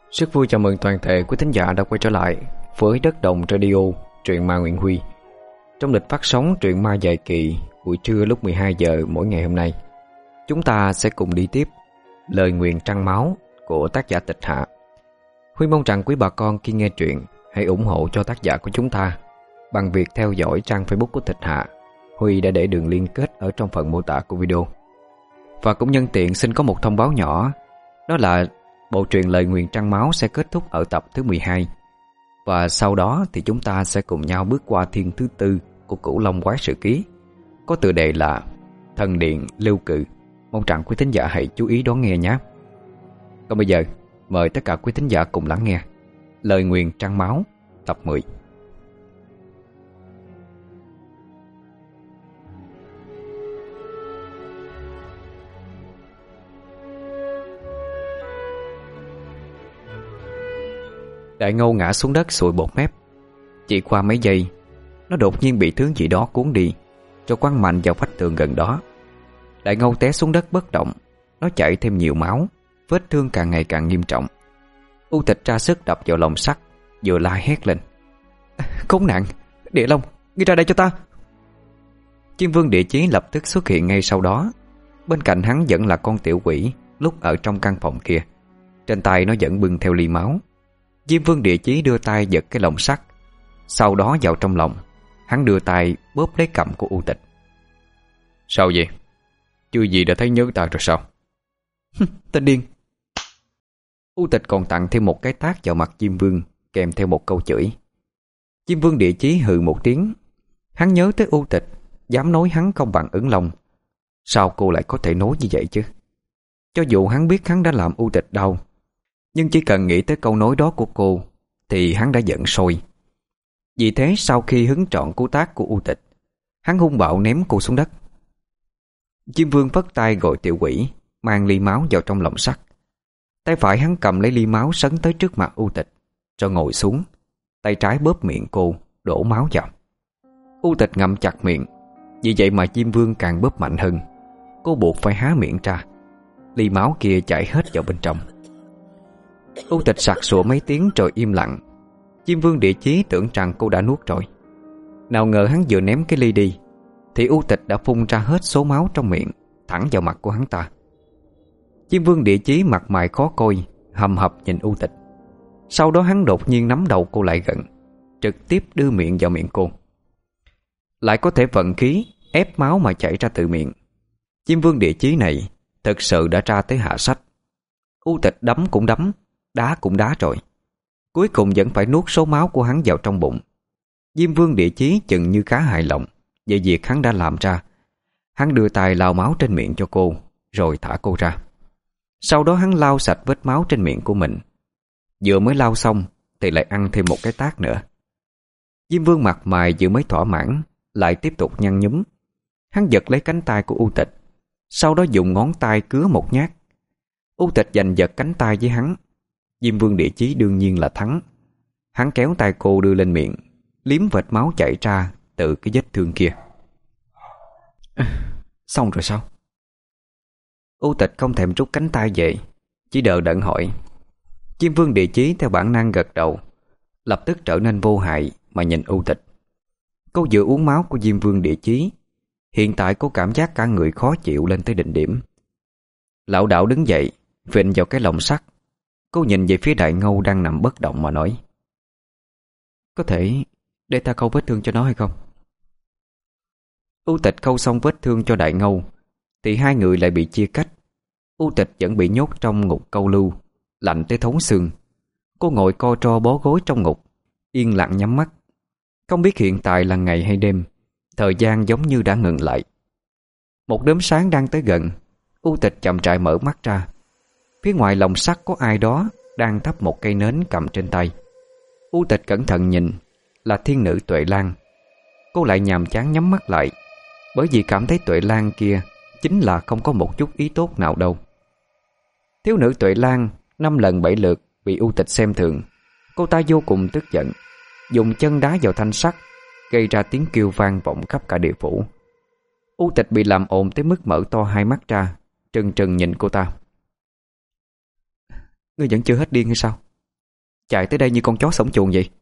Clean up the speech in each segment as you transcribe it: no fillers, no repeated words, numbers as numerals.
Rất vui chào mừng toàn thể quý thính giả đã quay trở lại với Đất Đồng Radio, truyện ma Nguyễn Huy. Trong lịch phát sóng truyện ma dài kỳ buổi trưa lúc 12 giờ mỗi ngày hôm nay, chúng ta sẽ cùng đi tiếp Lời Nguyền Trăng Máu của tác giả Tịch Hạ. Huy mong rằng quý bà con khi nghe truyện hãy ủng hộ cho tác giả của chúng ta bằng việc theo dõi trang Facebook của Tịch Hạ. Huy đã để đường liên kết ở trong phần mô tả của video. Và cũng nhân tiện xin có một thông báo nhỏ, đó là bộ truyện Lời Nguyền Trăng Máu sẽ kết thúc ở tập thứ 12. Và sau đó thì chúng ta sẽ cùng nhau bước qua thiên thứ tư của Cửu Long Quái Sự Ký, có tựa đề là Thần Điện Lưu Cự. Mong rằng quý thính giả hãy chú ý đón nghe nhé. Còn bây giờ, mời tất cả quý thính giả cùng lắng nghe Lời Nguyền Trăng Máu tập 10. Đại Ngâu ngã xuống đất sụi bọt mép. Chỉ qua mấy giây, nó đột nhiên bị thứ gì đó cuốn đi, cho quăng mạnh vào vách tường gần đó. Đại Ngâu té xuống đất bất động. Nó chảy thêm nhiều máu, vết thương càng ngày càng nghiêm trọng. U Tịch ra sức đập vào lồng sắt, vừa la hét lên: khốn nạn! Địa Long, ngươi ra đây cho ta! Chiêm Vương Địa Chí lập tức xuất hiện ngay sau đó. Bên cạnh hắn vẫn là con tiểu quỷ lúc ở trong căn phòng kia. Trên tay nó vẫn bưng theo ly máu. Diêm Vương Địa Chí đưa tay giật cái lồng sắt, sau đó vào trong lòng. Hắn đưa tay bóp lấy cằm của U Tịch. Sao vậy? Chưa gì đã thấy nhớ ta rồi sao? Tên điên! U Tịch còn tặng thêm một cái tát vào mặt Diêm Vương, kèm theo một câu chửi. Diêm Vương Địa Chí hừ một tiếng. Hắn nhớ tới U Tịch dám nói hắn không bằng Ứng Long. Sao cô lại có thể nói như vậy chứ? Cho dù hắn biết hắn đã làm U Tịch đau, nhưng chỉ cần nghĩ tới câu nói đó của cô thì hắn đã giận sôi. Vì thế sau khi hứng trọn cú tát của U Tịch, hắn hung bạo ném cô xuống đất. Diêm Vương phất tay gọi tiểu quỷ mang ly máu vào trong lồng sắt. Tay phải hắn cầm lấy ly máu sấn tới trước mặt U Tịch, rồi ngồi xuống. Tay trái bóp miệng cô, đổ máu vào. U Tịch ngậm chặt miệng. Vì vậy mà Diêm Vương càng bóp mạnh hơn. Cô buộc phải há miệng ra. Ly máu kia chảy hết vào bên trong. U Tịch sặc sụa mấy tiếng rồi im lặng. Diêm Vương Địa Chí tưởng rằng cô đã nuốt rồi. Nào ngờ hắn vừa ném cái ly đi thì U Tịch đã phun ra hết số máu trong miệng, thẳng vào mặt của hắn ta. Diêm Vương Địa Chí mặt mày khó coi, hầm hập nhìn U Tịch. Sau đó hắn đột nhiên nắm đầu cô lại gần, trực tiếp đưa miệng vào miệng cô. Lại có thể vận khí ép máu mà chảy ra từ miệng. Diêm Vương Địa Chí này thực sự đã ra tới hạ sách. U Tịch đấm cũng đấm, đá cũng đá rồi, cuối cùng vẫn phải nuốt số máu của hắn vào trong bụng. Diêm Vương Địa Chí chừng như khá hài lòng về việc hắn đã làm ra. Hắn đưa tay lau máu trên miệng cho cô, rồi thả cô ra. Sau đó hắn lau sạch vết máu trên miệng của mình. Vừa mới lau xong thì lại ăn thêm một cái tát nữa. Diêm Vương mặt mày vừa mới thỏa mãn, lại tiếp tục nhăn nhúm. Hắn giật lấy cánh tay của U Tịch, sau đó dùng ngón tay cứa một nhát. U Tịch giành giật cánh tay với hắn. Diêm Vương Địa Chí đương nhiên là thắng. Hắn kéo tay cô đưa lên miệng, liếm vệt máu chảy ra từ cái vết thương kia. Xong rồi sao? U Tịch không thèm rút cánh tay về, chỉ đờ đẫn hỏi. Diêm Vương Địa Chí theo bản năng gật đầu, lập tức trở nên vô hại mà nhìn U Tịch. Cô vừa uống máu của Diêm Vương Địa Chí, hiện tại cô cảm giác cả người khó chịu lên tới đỉnh điểm. Lảo đảo đứng dậy, vịn vào cái lồng sắt. Cô nhìn về phía Đại Ngâu đang nằm bất động mà nói: có thể để ta khâu vết thương cho nó hay không? U Tịch khâu xong vết thương cho Đại Ngâu thì hai người lại bị chia cách. U Tịch vẫn bị nhốt trong ngục câu lưu, lạnh tới thấu xương. Cô ngồi co ro bó gối trong ngục, yên lặng nhắm mắt. Không biết hiện tại là ngày hay đêm, thời gian giống như đã ngừng lại. Một đốm sáng đang tới gần. U Tịch chậm rãi mở mắt ra. Phía ngoài lồng sắt có ai đó đang thắp một cây nến cầm trên tay. U Tịch cẩn thận nhìn, là thiên nữ Tuệ Lan. Cô lại nhàm chán nhắm mắt lại, bởi vì cảm thấy Tuệ Lan kia chính là không có một chút ý tốt nào đâu. Thiếu nữ Tuệ Lan 5 lần 7 lượt bị U Tịch xem thường. Cô ta vô cùng tức giận, dùng chân đá vào thanh sắt, gây ra tiếng kêu vang vọng khắp cả địa phủ. U Tịch bị làm ồn tới mức mở to hai mắt ra, trừng trừng nhìn cô ta. Ngươi vẫn chưa hết điên hay sao? Chạy tới đây như con chó sống chuồng vậy.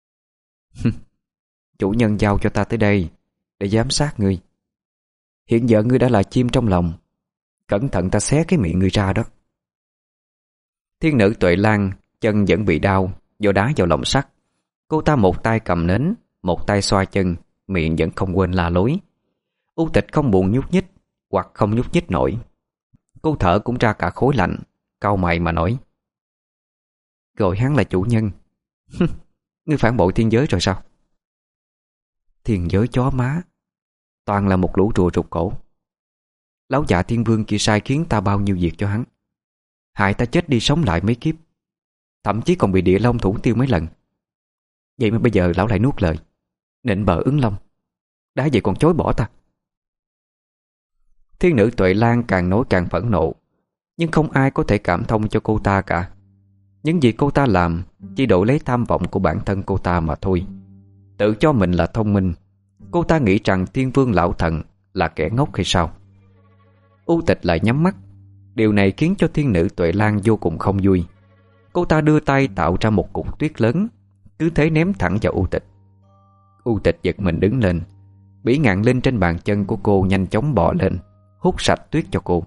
Chủ nhân giao cho ta tới đây để giám sát ngươi. Hiện giờ ngươi đã là chim trong lòng, cẩn thận ta xé cái miệng ngươi ra đó. Thiên nữ Tuệ Lan chân vẫn bị đau do đá vào lồng sắt. Cô ta một tay cầm nến, một tay xoa chân, miệng vẫn không quên la lối. U Tịch không buồn nhúc nhích, hoặc không nhúc nhích nổi. Cô thở cũng ra cả khối lạnh, cau mày mà nói: Gọi hắn là chủ nhân. Ngươi phản bội thiên giới rồi sao? Thiên giới chó má, toàn là một lũ rùa rụt cổ. Lão già thiên vương kia sai khiến ta bao nhiêu việc cho hắn, hại ta chết đi sống lại mấy kiếp, thậm chí còn bị địa long thủ tiêu mấy lần. Vậy mà bây giờ lão lại nuốt lời, nịnh bợ ứng long, đã vậy còn chối bỏ ta. Thiên nữ Tuệ Lan càng nói càng phẫn nộ, nhưng không ai có thể cảm thông cho cô ta cả. Những gì cô ta làm chỉ đổi lấy tham vọng của bản thân cô ta mà thôi. Tự cho mình là thông minh, cô ta nghĩ rằng Thiên Vương lão thần là kẻ ngốc hay sao? U Tịch lại nhắm mắt. Điều này khiến cho thiên nữ Tuệ Lan vô cùng không vui. Cô ta đưa tay tạo ra một cục tuyết lớn, cứ thế ném thẳng vào U Tịch. U Tịch giật mình đứng lên. Bỉ ngạn linh trên bàn chân của cô nhanh chóng bò lên, hút sạch tuyết cho cô.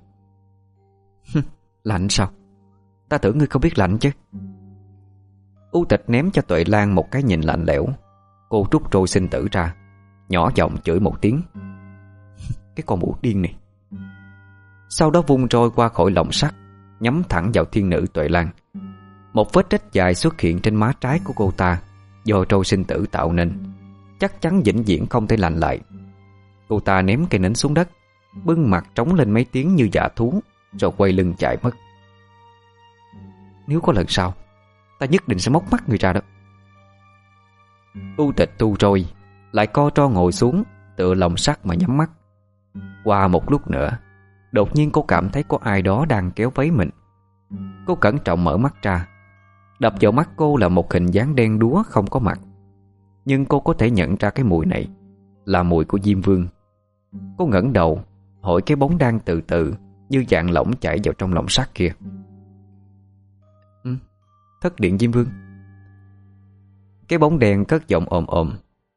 Lạnh sao? Ta tưởng ngươi không biết lạnh chứ. U Tịch ném cho Tuệ Lan một cái nhìn lạnh lẽo. Cô rút trôi sinh tử ra, nhỏ giọng chửi một tiếng: Cái con mụ điên này. Sau đó vung trôi qua khỏi lồng sắt, nhắm thẳng vào thiên nữ Tuệ Lan. Một vết rách dài xuất hiện trên má trái của cô ta, do trôi sinh tử tạo nên, chắc chắn vĩnh viễn không thể lành lại. Cô ta ném cây nến xuống đất, bưng mặt trống lên mấy tiếng như dã thú, rồi quay lưng chạy mất. Nếu có lần sau, ta nhất định sẽ móc mắt người ra đó. U Tịch tu rồi, lại co tro ngồi xuống, tựa lồng sắt mà nhắm mắt. Qua một lúc nữa, đột nhiên cô cảm thấy có ai đó đang kéo váy mình. Cô cẩn trọng mở mắt ra. Đập vào mắt cô là một hình dáng đen đúa không có mặt. Nhưng cô có thể nhận ra cái mùi này là mùi của Diêm Vương. Cô ngẩng đầu hỏi cái bóng đang từ từ như dạng lỏng chảy vào trong lồng sắt kia: Thất điện Diêm Vương. Cái bóng đen cất giọng ồm ồm: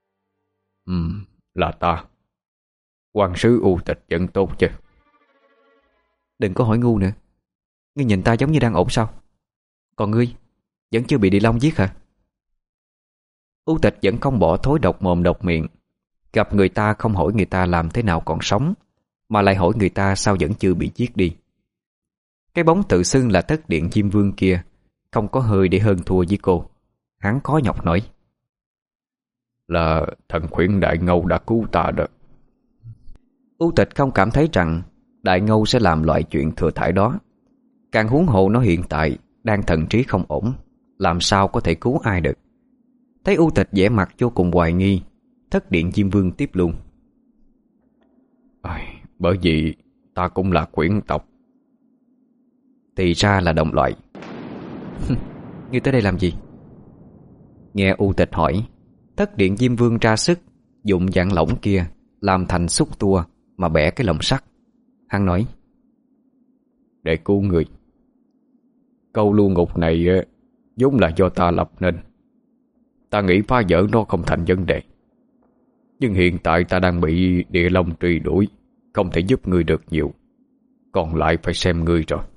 Là ta. Quan sứ U Tịch vẫn tốt chứ? Đừng có hỏi ngu nữa. Ngươi nhìn ta giống như đang ổn sao? Còn ngươi vẫn chưa bị địa long giết hả? U Tịch vẫn không bỏ thối độc mồm độc miệng. Gặp người ta không hỏi người ta làm thế nào còn sống, mà lại hỏi người ta sao vẫn chưa bị giết đi. Cái bóng tự xưng là Thất điện Diêm Vương kia không có hơi để hơn thua với cô. Hắn khó nhọc nói: Là thần khuyển Đại Ngâu đã cứu ta đó. U Tịch không cảm thấy rằng Đại Ngâu sẽ làm loại chuyện thừa thãi đó. Càng huống hồ nó hiện tại đang thần trí không ổn, làm sao có thể cứu ai được. Thấy U Tịch vẻ mặt vô cùng hoài nghi, Thất điện Diêm Vương tiếp luôn: Bởi vì ta cũng là quyển tộc. Thì ra là đồng loại. Ngươi tới đây làm gì? Nghe U Tịch hỏi, Thất điện Diêm Vương ra sức dùng dạng lỏng kia làm thành xúc tua mà bẻ cái lồng sắt. Hắn nói: Để cứu người. Câu lưu ngục này vốn là do ta lập nên. Ta nghĩ phá vỡ nó không thành vấn đề. Nhưng hiện tại ta đang bị địa long truy đuổi, không thể giúp ngươi được nhiều. Còn lại phải xem ngươi rồi.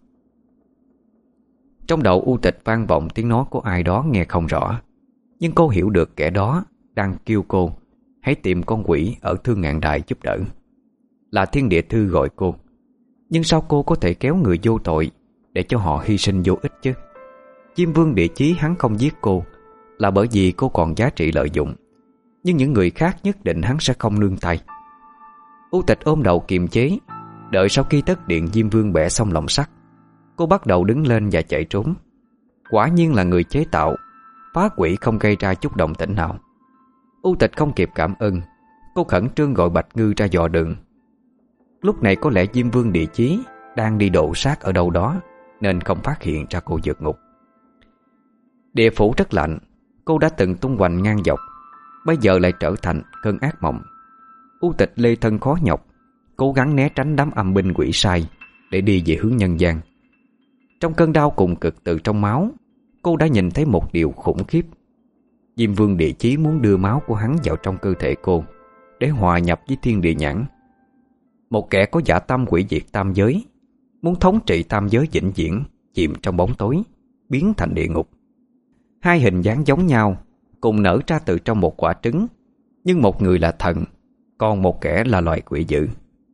Trong đầu U Tịch vang vọng tiếng nói của ai đó nghe không rõ, nhưng cô hiểu được kẻ đó đang kêu cô hãy tìm con quỷ ở Thương Ngạn Đài giúp đỡ. Là Thiên Địa Thư gọi cô. Nhưng sao cô có thể kéo người vô tội để cho họ hy sinh vô ích chứ? Diêm Vương Địa Chí hắn không giết cô là bởi vì cô còn giá trị lợi dụng, nhưng những người khác nhất định hắn sẽ không nương tay. U Tịch ôm đầu kiềm chế, đợi sau khi Thất điện Diêm Vương bẻ xong lồng sắt, cô bắt đầu đứng lên và chạy trốn. Quả nhiên là người chế tạo, phá quỷ không gây ra chút động tĩnh nào. U Tịch không kịp cảm ơn, cô khẩn trương gọi Bạch Ngư ra dò đường. Lúc này có lẽ Diêm Vương Địa Chí đang đi độ sát ở đâu đó, nên không phát hiện ra cô vượt ngục. Địa phủ rất lạnh, cô đã từng tung hoành ngang dọc, bây giờ lại trở thành cơn ác mộng. U Tịch lê thân khó nhọc, cố gắng né tránh đám âm binh quỷ sai để đi về hướng nhân gian. Trong cơn đau cùng cực từ trong máu, cô đã nhìn thấy một điều khủng khiếp. Diêm Vương Địa Chí muốn đưa máu của hắn vào trong cơ thể cô để hòa nhập với thiên địa nhãn. Một kẻ có dạ tâm hủy diệt tam giới, muốn thống trị tam giới vĩnh viễn, chìm trong bóng tối, biến thành địa ngục. Hai hình dáng giống nhau, cùng nở ra từ trong một quả trứng, nhưng một người là thần, còn một kẻ là loài quỷ dữ.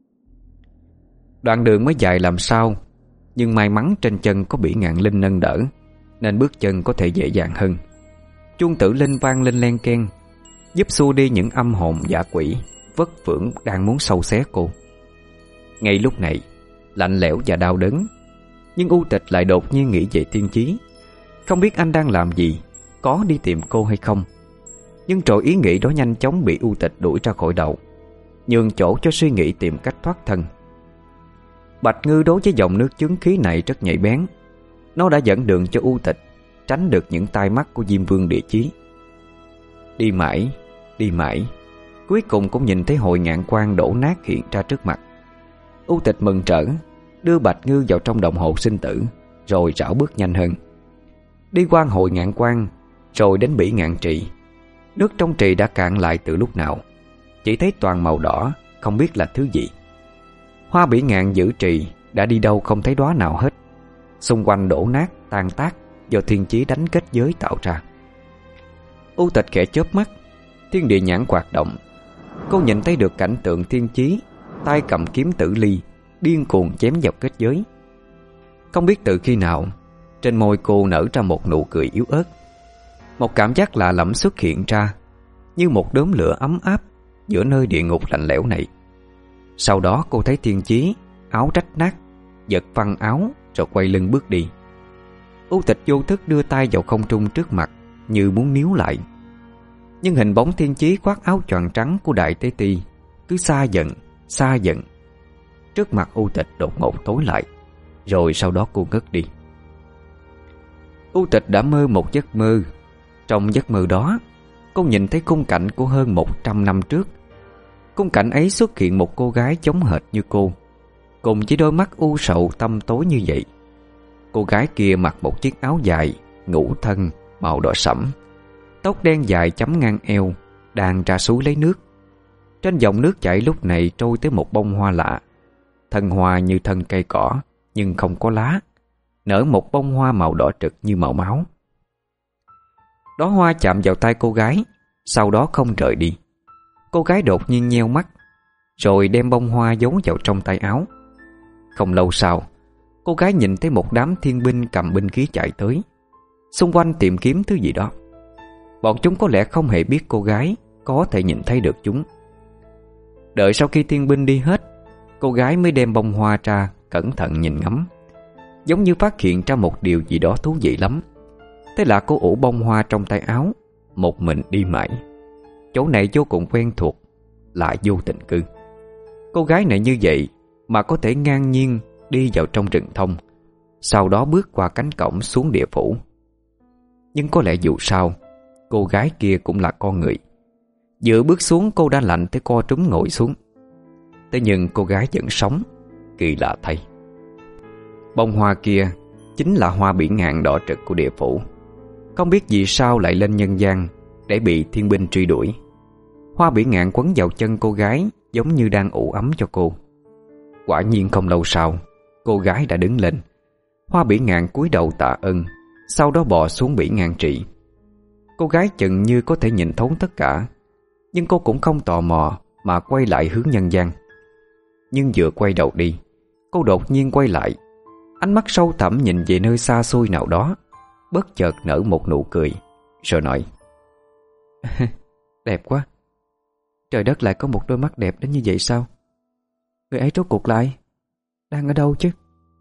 Đoạn đường mới dài làm sao, nhưng may mắn trên chân có Bỉ Ngạn Linh nâng đỡ, nên bước chân có thể dễ dàng hơn. Chuông tử linh vang lên len keng, giúp xua đi những âm hồn dã quỷ vất vưởng đang muốn sâu xé cô. Ngay lúc này, lạnh lẽo và đau đớn, nhưng U Tịch lại đột nhiên nghĩ về Thiên Chí. Không biết anh đang làm gì, có đi tìm cô hay không. Nhưng rồi ý nghĩ đó nhanh chóng bị U Tịch đuổi ra khỏi đầu, nhường chỗ cho suy nghĩ tìm cách thoát thân. Bạch Ngư đối với dòng nước chướng khí này rất nhạy bén. Nó đã dẫn đường cho U Tịch tránh được những tai mắt của Diêm Vương Địa Chí. Đi mãi, cuối cùng cũng nhìn thấy Hội Ngạn Quan đổ nát hiện ra trước mặt. U Tịch mừng rỡ, đưa Bạch Ngư vào trong đồng hồ sinh tử, rồi rảo bước nhanh hơn. Đi qua Hội Ngạn Quan, rồi đến Bỉ Ngạn Trì. Nước trong trì đã cạn lại từ lúc nào, chỉ thấy toàn màu đỏ, không biết là thứ gì. Hoa bỉ ngạn giữ trì đã đi đâu không thấy đóa nào hết, xung quanh đổ nát tan tác do Thiên Chí đánh kết giới tạo ra. U Tịch khẽ chớp mắt, thiên địa nhãn hoạt động. Cô nhìn thấy được cảnh tượng Thiên Chí tay cầm kiếm tử ly, điên cuồng chém vào kết giới. Không biết từ khi nào, trên môi cô nở ra một nụ cười yếu ớt. Một cảm giác lạ lẫm xuất hiện ra, như một đốm lửa ấm áp giữa nơi địa ngục lạnh lẽo này. Sau đó cô thấy Thiên Chí áo rách nát, giật văng áo rồi quay lưng bước đi. U Tịch vô thức đưa tay vào không trung trước mặt, như muốn níu lại. Nhưng hình bóng Thiên Chí khoác áo choàng trắng của Đại Tế Ti cứ xa dần. Trước mặt U Tịch đột ngột tối lại, rồi sau đó cô ngất đi. U Tịch đã mơ một giấc mơ. Trong giấc mơ đó, cô nhìn thấy khung cảnh của hơn 100 năm trước. Khung cảnh ấy xuất hiện một cô gái giống hệt như cô, cùng với đôi mắt u sầu tăm tối như vậy. Cô gái kia mặc một chiếc áo dài ngũ thân màu đỏ sẫm, tóc đen dài chấm ngang eo, đang ra suối lấy nước. Trên dòng nước chảy lúc này trôi tới một bông hoa lạ. Thân hoa như thân cây cỏ, nhưng không có lá, nở một bông hoa màu đỏ trực như màu máu. Đóa hoa chạm vào tay cô gái, sau đó không rời đi. Cô gái đột nhiên nheo mắt, rồi đem bông hoa giấu vào trong tay áo. Không lâu sau, cô gái nhìn thấy một đám thiên binh cầm binh khí chạy tới, xung quanh tìm kiếm thứ gì đó. Bọn chúng có lẽ không hề biết cô gái có thể nhìn thấy được chúng. Đợi sau khi thiên binh đi hết, cô gái mới đem bông hoa ra, cẩn thận nhìn ngắm, giống như phát hiện ra một điều gì đó thú vị lắm. Thế là cô ủ bông hoa trong tay áo, một mình đi mãi. Chỗ này vô cùng quen thuộc, lại vô tình cư. Cô gái này như vậy mà có thể ngang nhiên đi vào trong rừng thông, sau đó bước qua cánh cổng xuống địa phủ. Nhưng có lẽ dù sao, cô gái kia cũng là con người. Vừa bước xuống cô đã lạnh tới co trúm ngồi xuống. Thế nhưng cô gái vẫn sống, kỳ lạ thay. Bông hoa kia chính là hoa bỉ ngạn đỏ trực của địa phủ. Không biết vì sao lại lên nhân gian để bị thiên binh truy đuổi. Hoa bỉ ngạn quấn vào chân cô gái, giống như đang ủ ấm cho cô. Quả nhiên không lâu sau, cô gái đã đứng lên. Hoa bỉ ngạn cúi đầu tạ ơn, sau đó bò xuống bỉ ngạn trị. Cô gái chừng như có thể nhìn thấu tất cả, nhưng cô cũng không tò mò mà quay lại hướng nhân gian. Nhưng vừa quay đầu đi, cô đột nhiên quay lại, ánh mắt sâu thẳm nhìn về nơi xa xôi nào đó, bất chợt nở một nụ cười, rồi nói: Đẹp quá. Trời đất lại có một đôi mắt đẹp đến như vậy sao? Người ấy rốt cuộc lại đang ở đâu chứ?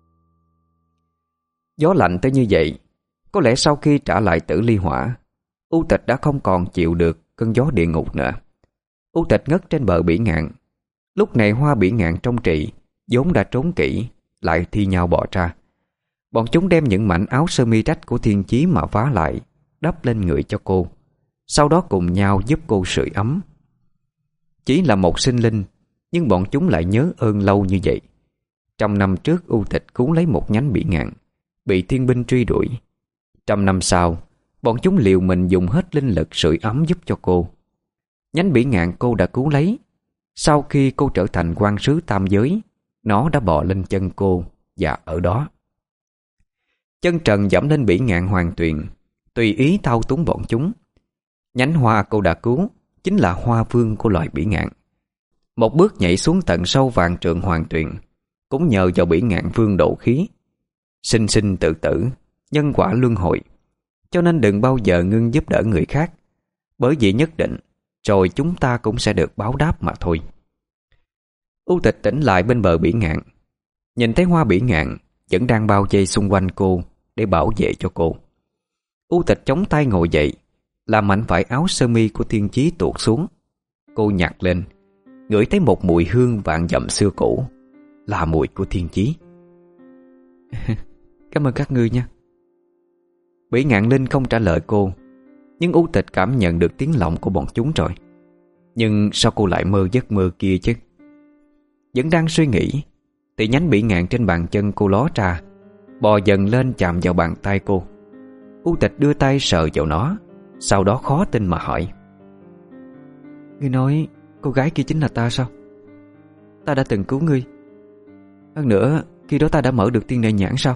Gió lạnh tới như vậy, có lẽ sau khi trả lại Tử Ly Hỏa, U Tịch đã không còn chịu được cơn gió địa ngục nữa. U Tịch ngất trên bờ bỉ ngạn. Lúc này hoa bỉ ngạn trong trì vốn đã trốn kỹ, lại thi nhau bỏ ra. Bọn chúng đem những mảnh áo sơ mi rách của Thiên Chí mà vá lại, đắp lên người cho cô, sau đó cùng nhau giúp cô sưởi ấm. Chỉ là một sinh linh, nhưng bọn chúng lại nhớ ơn lâu như vậy. Trong năm trước U Tịch cứu lấy một nhánh bỉ ngạn, bị thiên binh truy đuổi. Trăm năm sau, bọn chúng liều mình dùng hết linh lực sưởi ấm giúp cho cô. Nhánh bỉ ngạn cô đã cứu lấy. Sau khi cô trở thành quan sứ tam giới, nó đã bò lên chân cô và ở đó. Chân trần dẫm lên bỉ ngạn hoàng tuyền, tùy ý thao túng bọn chúng. Nhánh hoa cô đã cứu chính là hoa vương của loài bỉ ngạn. Một bước nhảy xuống tận sâu vạn trượng hoàng tuyền, cũng nhờ vào bỉ ngạn vương độ khí. Sinh sinh tự tử, nhân quả luân hồi. Cho nên đừng bao giờ ngưng giúp đỡ người khác, bởi vì nhất định rồi chúng ta cũng sẽ được báo đáp mà thôi. U Tịch tỉnh lại bên bờ bỉ ngạn, nhìn thấy hoa bỉ ngạn vẫn đang bao vây xung quanh cô để bảo vệ cho cô. U Tịch chống tay ngồi dậy, làm mảnh vải áo sơ mi của Thiên Chí tuột xuống. Cô nhặt lên, ngửi thấy một mùi hương vạn dặm xưa cũ, là mùi của Thiên Chí. Cảm ơn các ngươi nha. Bỉ ngạn linh không trả lời cô, nhưng U Tịch cảm nhận được tiếng lòng của bọn chúng rồi. Nhưng sao cô lại mơ giấc mơ kia chứ? Vẫn đang suy nghĩ thì nhánh bỉ ngạn trên bàn chân cô ló ra, bò dần lên chạm vào bàn tay cô. U Tịch đưa tay sờ vào nó, sau đó khó tin mà hỏi: Ngươi nói cô gái kia chính là ta sao? Ta đã từng cứu ngươi. Hơn nữa, khi đó ta đã mở được tiên đại nhãn sao?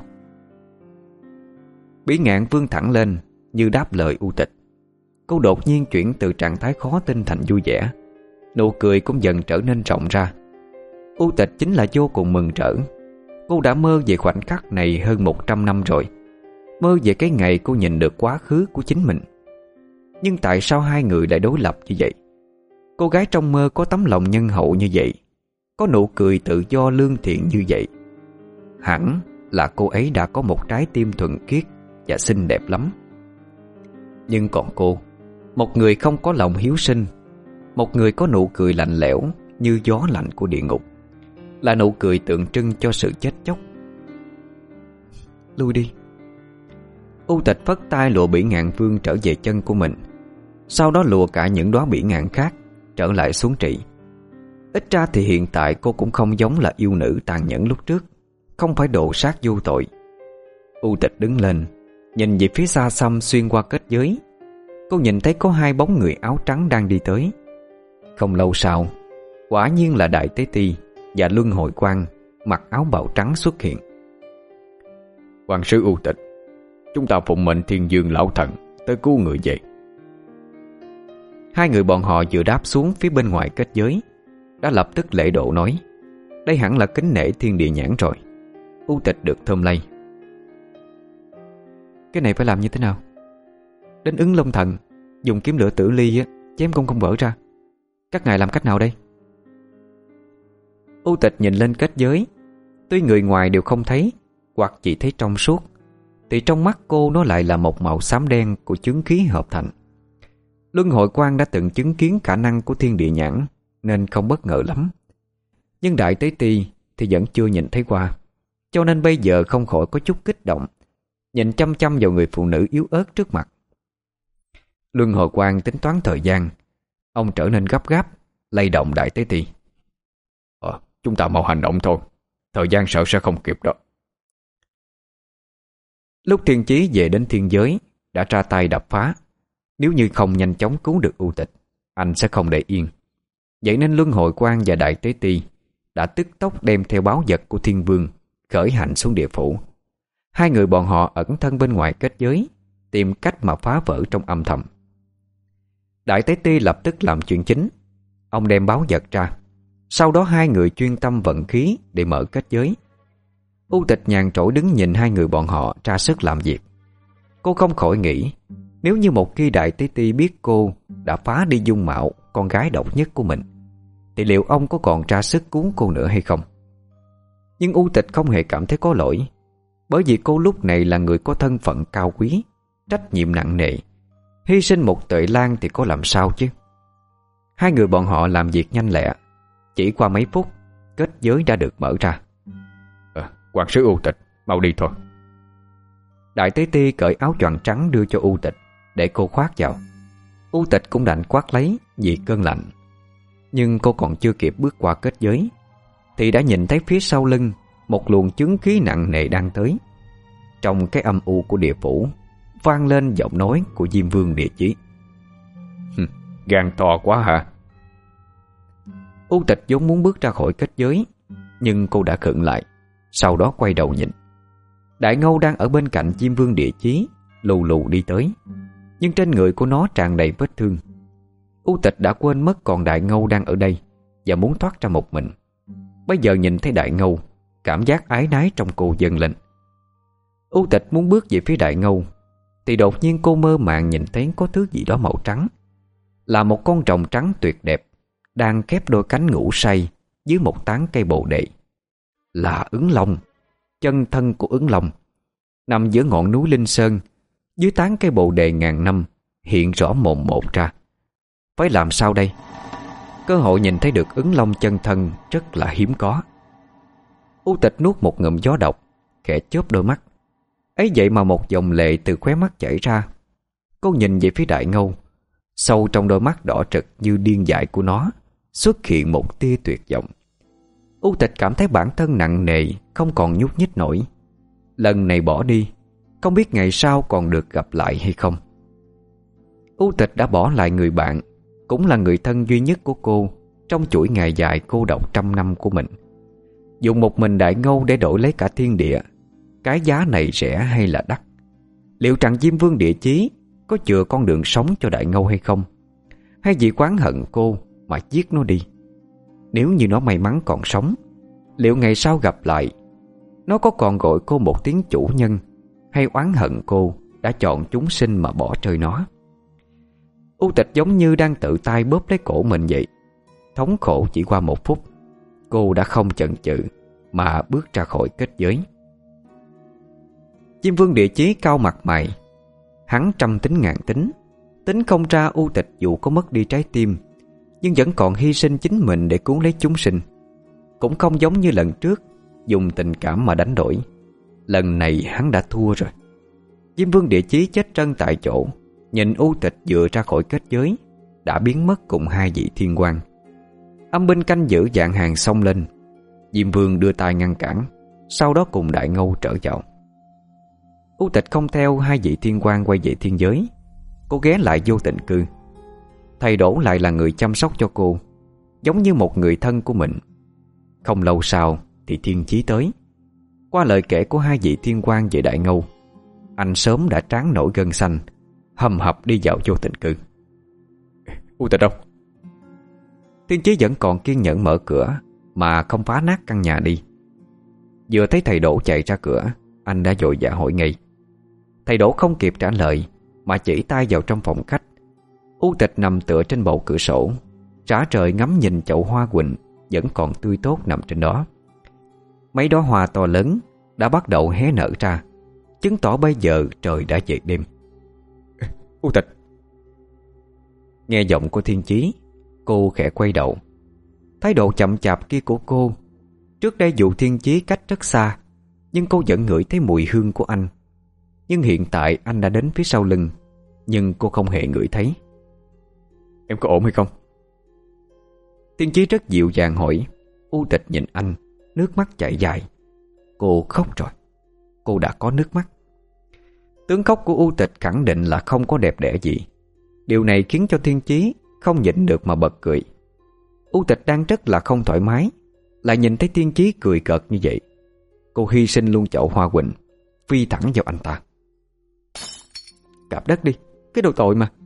Bỉ ngạn vươn thẳng lên như đáp lời U Tịch. Cô đột nhiên chuyển từ trạng thái khó tin thành vui vẻ. Nụ cười cũng dần trở nên rộng ra. U Tịch chính là vô cùng mừng rỡ. Cô đã mơ về khoảnh khắc này hơn 100 năm rồi. Mơ về cái ngày cô nhìn được quá khứ của chính mình. Nhưng tại sao hai người lại đối lập như vậy? Cô gái trong mơ có tấm lòng nhân hậu như vậy, có nụ cười tự do lương thiện như vậy. Hẳn là cô ấy đã có một trái tim thuần khiết và xinh đẹp lắm. Nhưng còn cô, một người không có lòng hiếu sinh, một người có nụ cười lạnh lẽo như gió lạnh của địa ngục, là nụ cười tượng trưng cho sự chết chóc. Lui đi. U Tịch phất tay lụa bỉ ngạn vương trở về chân của mình, sau đó lùa cả những đóa bỉ ngạn khác trở lại xuống trị. Ít ra thì hiện tại cô cũng không giống là yêu nữ tàn nhẫn lúc trước, không phải đồ sát vô tội. U Tịch đứng lên, nhìn về phía xa xăm xuyên qua kết giới. Cô nhìn thấy có hai bóng người áo trắng đang đi tới. Không lâu sau, quả nhiên là Đại Tế Ti và Luân Hồi Quang mặc áo bào trắng xuất hiện. Hoàng sứ U Tịch, chúng ta phụng mệnh Thiên Dương lão thần tới cứu người về. Hai người bọn họ vừa đáp xuống phía bên ngoài kết giới, đã lập tức lễ độ nói: đây hẳn là kính nể thiên địa nhãn rồi. U Tịch được thơm lây. Cái này phải làm như thế nào? Đến Ứng Long Thần dùng kiếm lửa tử ly chém công không vỡ ra. Các ngài làm cách nào đây? U Tịch nhìn lên kết giới. Tuy người ngoài đều không thấy, hoặc chỉ thấy trong suốt, thì trong mắt cô nó lại là một màu xám đen của chứng khí hợp thành. Luân Hồi Quang đã từng chứng kiến khả năng của thiên địa nhãn, nên không bất ngờ lắm. Nhưng Đại Tế Ti thì vẫn chưa nhìn thấy qua, cho nên bây giờ không khỏi có chút kích động, nhìn chăm chăm vào người phụ nữ yếu ớt trước mặt. Luân Hồi Quang tính toán thời gian, ông trở nên gấp gáp, lay động Đại Tế Ti. Chúng ta mau hành động thôi, thời gian sợ sẽ không kịp đó. Lúc Thiên Chí về đến thiên giới, đã ra tay đập phá. Nếu như không nhanh chóng cứu được U Tịch, anh sẽ không để yên. Vậy nên Luân Hồi Quang và Đại Tế Ti đã tức tốc đem theo báu vật của Thiên Vương khởi hành xuống địa phủ. Hai người bọn họ ẩn thân bên ngoài kết giới, tìm cách mà phá vỡ trong âm thầm. Đại Tế Ti lập tức làm chuyện chính. Ông đem báu vật ra, sau đó hai người chuyên tâm vận khí để mở kết giới. U Tịch nhàn trỗi đứng nhìn hai người bọn họ ra sức làm việc. Cô không khỏi nghĩ, nếu như một khi Đại Tế Ti biết cô đã phá đi dung mạo con gái độc nhất của mình, thì liệu ông có còn ra sức cứu cô nữa hay không? Nhưng U Tịch không hề cảm thấy có lỗi, bởi vì cô lúc này là người có thân phận cao quý, trách nhiệm nặng nề. Hy sinh một Tuệ Lan thì có làm sao chứ? Hai người bọn họ làm việc nhanh lẹ. Chỉ qua mấy phút, kết giới đã được mở ra. Hoàng sứ U Tịch, mau đi thôi. Đại Tế Ti cởi áo choàng trắng đưa cho U Tịch để cô khoác vào. U Tịch cũng đành khoác lấy vì cơn lạnh. Nhưng cô còn chưa kịp bước qua kết giới thì đã nhìn thấy phía sau lưng một luồng chứng khí nặng nề đang tới. Trong cái âm u của địa phủ, vang lên giọng nói của Diêm Vương Địa Chí. Gan to quá hả? U Tịch vốn muốn bước ra khỏi kết giới, nhưng cô đã khựng lại, sau đó quay đầu nhìn. Đại Ngâu đang ở bên cạnh Diêm Vương Địa Chí lù lù đi tới, nhưng trên người của nó tràn đầy vết thương. U Tịch đã quên mất còn Đại Ngâu đang ở đây và muốn thoát ra một mình. Bây giờ nhìn thấy Đại Ngâu, cảm giác ái nái trong cô dâng lên. U Tịch muốn bước về phía Đại Ngâu, thì đột nhiên cô mơ màng nhìn thấy có thứ gì đó màu trắng, là một con rồng trắng tuyệt đẹp đang khép đôi cánh ngủ say dưới một tán cây bồ đề. Là Ứng Long, chân thân của Ứng Long, nằm giữa ngọn núi Linh Sơn, dưới tán cây bồ đề ngàn năm, hiện rõ mồn một ra. Phải làm sao đây? Cơ hội nhìn thấy được Ứng Long chân thân rất là hiếm có. U Tịch nuốt một ngụm gió độc, khẽ chớp đôi mắt. Ấy vậy mà một dòng lệ từ khóe mắt chảy ra. Cô nhìn về phía Đại Ngâu, sâu trong đôi mắt đỏ rực như điên dại của nó xuất hiện một tia tuyệt vọng. U Tịch cảm thấy bản thân nặng nề, không còn nhúc nhích nổi. Lần này bỏ đi, không biết ngày sau còn được gặp lại hay không. U Tịch đã bỏ lại người bạn, cũng là người thân duy nhất của cô trong chuỗi ngày dài cô độc trăm năm của mình. Dùng một mình Đại Ngâu để đổi lấy cả thiên địa, cái giá này rẻ hay là đắt? Liệu rằng Diêm Vương Địa Chí có chừa con đường sống cho Đại Ngâu hay không? Hay vì oán hận cô mà giết nó đi? Nếu như nó may mắn còn sống, liệu ngày sau gặp lại, nó có còn gọi cô một tiếng chủ nhân, hay oán hận cô đã chọn chúng sinh mà bỏ rơi nó? U Tịch giống như đang tự tay bóp lấy cổ mình vậy. Thống khổ chỉ qua một phút, cô đã không chần chừ mà bước ra khỏi kết giới. Diêm Vương Địa Chí cau mặt mày. Hắn trăm tính ngàn tính, tính không ra U Tịch dù có mất đi trái tim, nhưng vẫn còn hy sinh chính mình để cứu lấy chúng sinh. Cũng không giống như lần trước dùng tình cảm mà đánh đổi. Lần này hắn đã thua rồi. Diêm Vương Địa Chí chết trân tại chỗ, nhìn U Tịch dựa ra khỏi kết giới, đã biến mất cùng hai vị thiên quan. Âm binh canh giữ dạng hàng xông lên. Diêm Vương đưa tay ngăn cản, sau đó cùng Đại Ngâu trở vào. U Tịch không theo hai vị thiên quan quay về thiên giới. Cô ghé lại vô Tịnh Cư. Thầy Đỗ lại là người chăm sóc cho cô, giống như một người thân của mình. Không lâu sau thì Thiên Chí tới. Qua lời kể của hai vị thiên quan về Đại Ngâu, anh sớm đã trán nổi gân xanh, hầm hập đi vào vô Tịnh Cư. U Tịch đâu? Thiên Chí vẫn còn kiên nhẫn mở cửa mà không phá nát căn nhà đi. Vừa thấy thầy Đỗ chạy ra cửa, anh đã vội vã hỏi ngay. Thầy Đỗ không kịp trả lời mà chỉ tay vào trong phòng khách. U Tịch nằm tựa trên bầu cửa sổ, rã rời ngắm nhìn chậu hoa quỳnh vẫn còn tươi tốt nằm trên đó. Mấy đóa hoa to lớn đã bắt đầu hé nở ra, chứng tỏ bây giờ trời đã về đêm. U Tịch! Nghe giọng của Thiên Chí, cô khẽ quay đầu. Thái độ chậm chạp kia của cô, trước đây dù Thiên Chí cách rất xa, nhưng cô vẫn ngửi thấy mùi hương của anh. Nhưng hiện tại anh đã đến phía sau lưng, nhưng cô không hề ngửi thấy. Em có ổn hay không? Thiên Chí rất dịu dàng hỏi. U Tịch nhìn anh, nước mắt chảy dài. Cô khóc rồi. Cô đã có nước mắt. Tướng khóc của U Tịch khẳng định là không có đẹp đẽ gì. Điều này khiến cho Thiên Chí không nhịn được mà bật cười. U Tịch đang rất là không thoải mái, lại nhìn thấy Thiên Chí cười cợt như vậy. Cô hy sinh luôn chậu hoa quỳnh, phi thẳng vào anh ta. Cạp đất đi, cái đồ tội mà.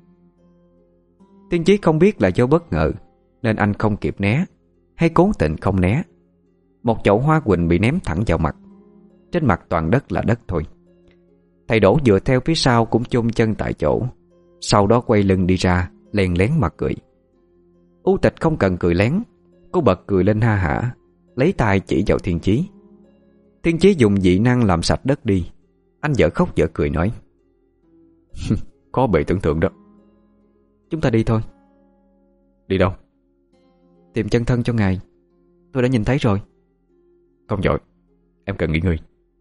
Thiên Chí không biết là do bất ngờ nên anh không kịp né, hay cố tình không né. Một chậu hoa quỳnh bị ném thẳng vào mặt. Trên mặt toàn đất là đất thôi. Thầy Đỗ dựa theo phía sau cũng chôn chân tại chỗ, sau đó quay lưng đi ra, lén lén mà cười. U Tịch không cần cười lén, cô bật cười lên ha hả, lấy tay chỉ vào Thiên Chí. Thiên Chí dùng dị năng làm sạch đất đi. Anh dở khóc dở cười nói. Có bị tưởng tượng đó. Chúng ta đi thôi. Đi đâu? Tìm chân thân cho ngài. Tôi đã nhìn thấy rồi. Không vội, em cần nghỉ ngơi.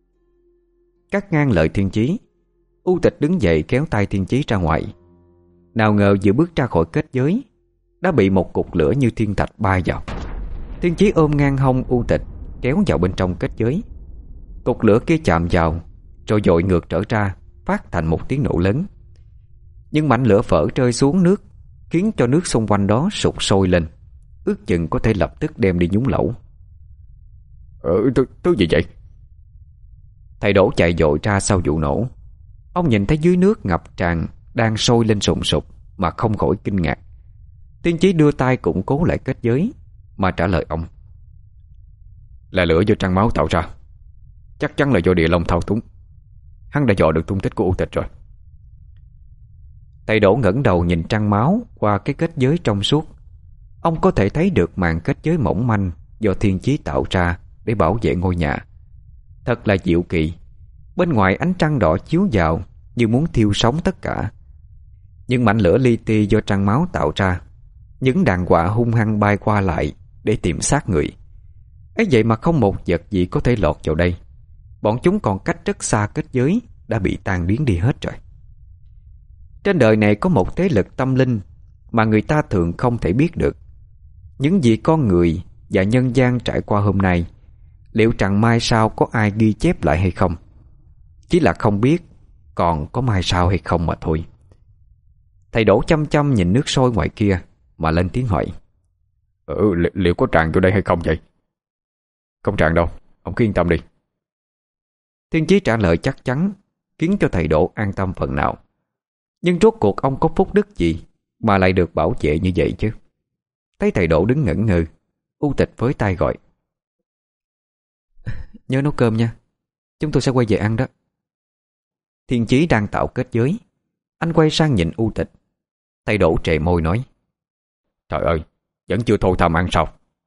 Cắt ngang lời Thiên Chí, U Tịch đứng dậy kéo tay Thiên Chí ra ngoài. Nào ngờ vừa bước ra khỏi kết giới đã bị một cục lửa như thiên thạch bay vào. Thiên Chí ôm ngang hông U Tịch, kéo vào bên trong kết giới. Cục lửa kia chạm vào rồi dội ngược trở ra, phát thành một tiếng nổ lớn. Nhưng mảnh lửa vỡ rơi xuống nước, khiến cho nước xung quanh đó sục sôi lên, ước chừng có thể lập tức đem đi nhúng lẩu. Thứ gì vậy? Thầy Đỗ chạy vội ra sau vụ nổ. Ông nhìn thấy dưới nước ngập tràn đang sôi lên sùng sục mà không khỏi kinh ngạc. Tiên Chí đưa tay củng cố lại kết giới mà trả lời ông: Là lửa do trăng máu tạo ra. Chắc chắn là do Địa Long thao túng. Hắn đã dò được tung tích của U Tịch rồi. Thầy Đỗ ngẩng đầu nhìn trăng máu qua cái kết giới trong suốt. Ông có thể thấy được màn kết giới mỏng manh do Thiên Chí tạo ra để bảo vệ ngôi nhà. Thật là diệu kỳ. Bên ngoài ánh trăng đỏ chiếu vào như muốn thiêu sống tất cả. Những mảnh lửa li ti do trăng máu tạo ra, những đàn quạ hung hăng bay qua lại để tìm sát người. ấy vậy mà không một vật gì có thể lọt vào đây. Bọn chúng còn cách rất xa kết giới đã bị tan biến đi hết rồi. Trên đời này có một thế lực tâm linh mà người ta thường không thể biết được. Những gì con người và nhân gian trải qua hôm nay, liệu rằng mai sau có ai ghi chép lại hay không? Chỉ là không biết còn có mai sau hay không mà thôi. Thầy Đỗ chăm chăm nhìn nước sôi ngoài kia mà lên tiếng hỏi: Liệu có tràn vô đây hay không vậy? Không tràn đâu, ông cứ yên tâm đi. Thiên Chí trả lời chắc chắn, khiến cho thầy Đỗ an tâm phần nào. Nhưng rốt cuộc ông có phúc đức gì mà lại được bảo vệ như vậy chứ? Thấy thầy Đỗ đứng ngẩn ngơ, U Tịch với tay gọi: Nhớ nấu cơm nha, chúng tôi sẽ quay về ăn đó. Thiên Chí đang tạo kết giới. Anh quay sang nhìn U Tịch. Thầy Đỗ trề môi nói: Trời ơi, vẫn chưa thôi tham ăn sao?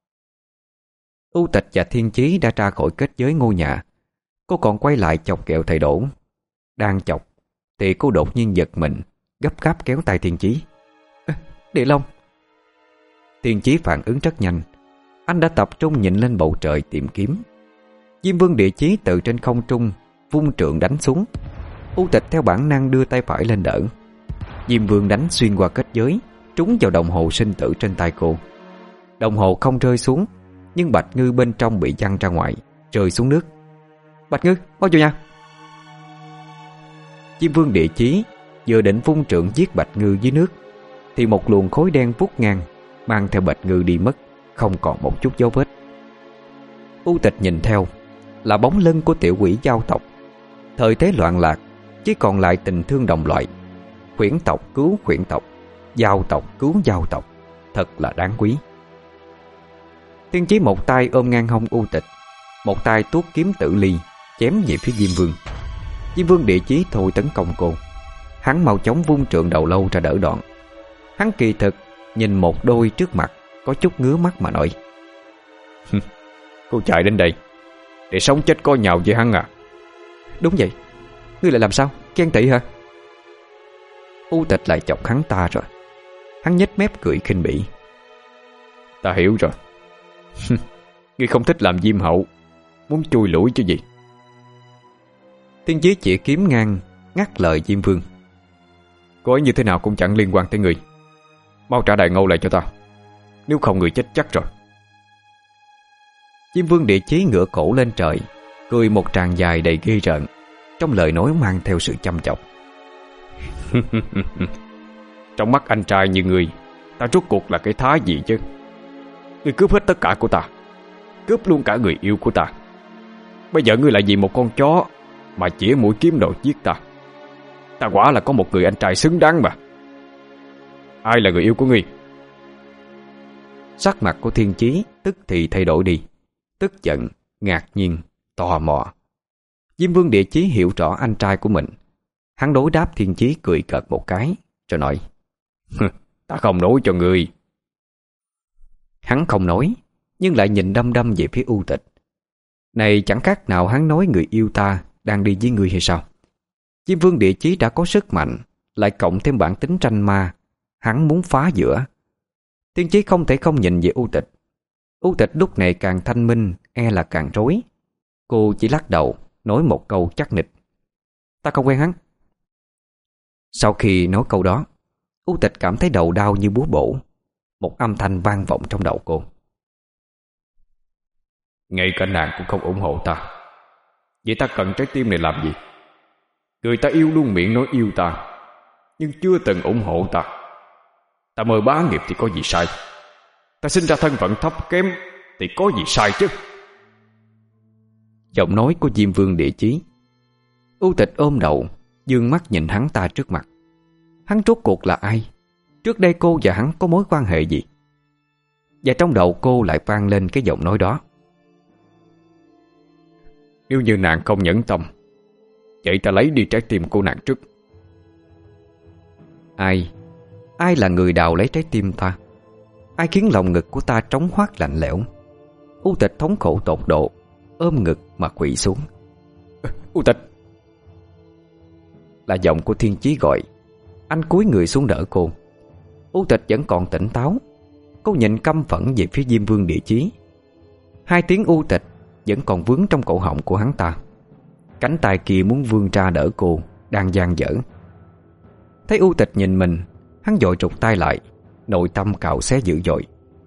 U Tịch và Thiên Chí đã ra khỏi kết giới ngôi nhà. Cô còn quay lại chọc ghẹo thầy Đỗ. Đang chọc thì cô đột nhiên giật mình, gấp gáp kéo tay Thiên Chí: Địa Long! Thiên Chí phản ứng rất nhanh. Anh đã tập trung nhìn lên bầu trời tìm kiếm. Diêm Vương Địa Chí từ trên không trung vung trượng đánh xuống. U Tịch theo bản năng đưa tay phải lên đỡ. Diêm Vương đánh xuyên qua kết giới, trúng vào đồng hồ sinh tử trên tay cô. Đồng hồ không rơi xuống, nhưng Bạch Ngư bên trong bị văng ra ngoài, rơi xuống nước. Bạch Ngư, mau vô nha! Diêm Vương Địa Chí vừa định vung trượng giết Bạch Ngư dưới nước, thì một luồng khối đen vút ngang, mang theo Bạch Ngư đi mất, không còn một chút dấu vết. U Tịch nhìn theo là bóng lưng của tiểu quỷ giao tộc. Thời thế loạn lạc, chỉ còn lại tình thương đồng loại. Khuyển tộc cứu khuyển tộc, giao tộc cứu giao tộc, thật là đáng quý. Thiên Chí một tay ôm ngang hông U Tịch, một tay tuốt kiếm tử ly chém về phía Diêm Vương. Diêm Vương Địa Chí thôi tấn công cô. Hắn mau chóng vung trượng đầu lâu ra đỡ đòn. Hắn kỳ thực nhìn một đôi trước mặt, có chút ngứa mắt mà nói: Cô chạy đến đây để sống chết coi nhào với hắn à? Đúng vậy. Ngươi lại làm sao? Ghen tị hả? U Tịch lại chọc hắn ta rồi. Hắn nhếch mép cười khinh bỉ: Ta hiểu rồi. Ngươi không thích làm diêm hậu, muốn chui lủi chứ gì? Thiên Chí chỉ kiếm ngang ngắt lời Diêm Vương: Cô ấy như thế nào cũng chẳng liên quan tới ngươi. Mau trả Đại Ngâu lại cho ta, nếu không người chết chắc rồi. Diêm Vương Địa Chí ngửa cổ lên trời, cười một tràng dài đầy ghê rợn, trong lời nói mang theo sự chăm chọc. Trong mắt anh trai như ngươi, ta rốt cuộc là cái thá gì chứ? Ngươi cướp hết tất cả của ta, cướp luôn cả người yêu của ta. Bây giờ ngươi lại vì một con chó mà chĩa mũi kiếm đồ giết ta. Ta quả là có một người anh trai xứng đáng mà. Ai là người yêu của ngươi? Sắc mặt của Thiên Chí tức thì thay đổi đi, tức giận, ngạc nhiên, tò mò. Diêm Vương Địa Chí hiểu rõ anh trai của mình. Hắn đối đáp Thiên Chí cười cợt một cái, rồi nói: Ta không nói cho ngươi. Hắn không nói, nhưng lại nhìn đăm đăm về phía U Tịch. Này chẳng khác nào hắn nói người yêu ta đang đi với ngươi hay sao? Diêm Vương Địa Chí đã có sức mạnh, lại cộng thêm bản tính tranh ma, hắn muốn phá giữa. Thiên Chí không thể không nhìn về U Tịch. U Tịch lúc này càng thanh minh, e là càng rối. Cô chỉ lắc đầu, nói một câu chắc nịch: Ta không quen hắn. Sau khi nói câu đó, U Tịch cảm thấy đầu đau như búa bổ. Một âm thanh vang vọng trong đầu cô: Ngay cả nàng cũng không ủng hộ ta, vậy ta cần trái tim này làm gì? Người ta yêu luôn miệng nói yêu ta, nhưng chưa từng ủng hộ ta. Ta mơ bá nghiệp thì có gì sai? Ta sinh ra thân phận thấp kém thì có gì sai chứ? Giọng nói của Diêm Vương Địa Chí. U Tịch ôm đầu, dương mắt nhìn hắn ta trước mặt. Hắn rốt cuộc là ai? Trước đây cô và hắn có mối quan hệ gì? Và trong đầu cô lại vang lên cái giọng nói đó. Nếu như nàng không nhẫn tâm, vậy ta lấy đi trái tim của nàng trước. Ai? Ai là người đào lấy trái tim ta? Ai khiến lòng ngực của ta trống hoác lạnh lẽo? U Tịch thống khổ tột độ, ôm ngực mà quỵ xuống. U Tịch! Là giọng của Thiên Chí gọi. Anh cúi người xuống đỡ cô. U Tịch vẫn còn tỉnh táo. Cô nhìn căm phẫn về phía Diêm Vương Địa Chí. Hai tiếng U Tịch vẫn còn vướng trong cổ họng của hắn ta. Cánh tay kia muốn vươn ra đỡ cô, đang dang dở. Thấy U Tịch nhìn mình, hắn vội trục tay lại, nội tâm cạo xé dữ dội.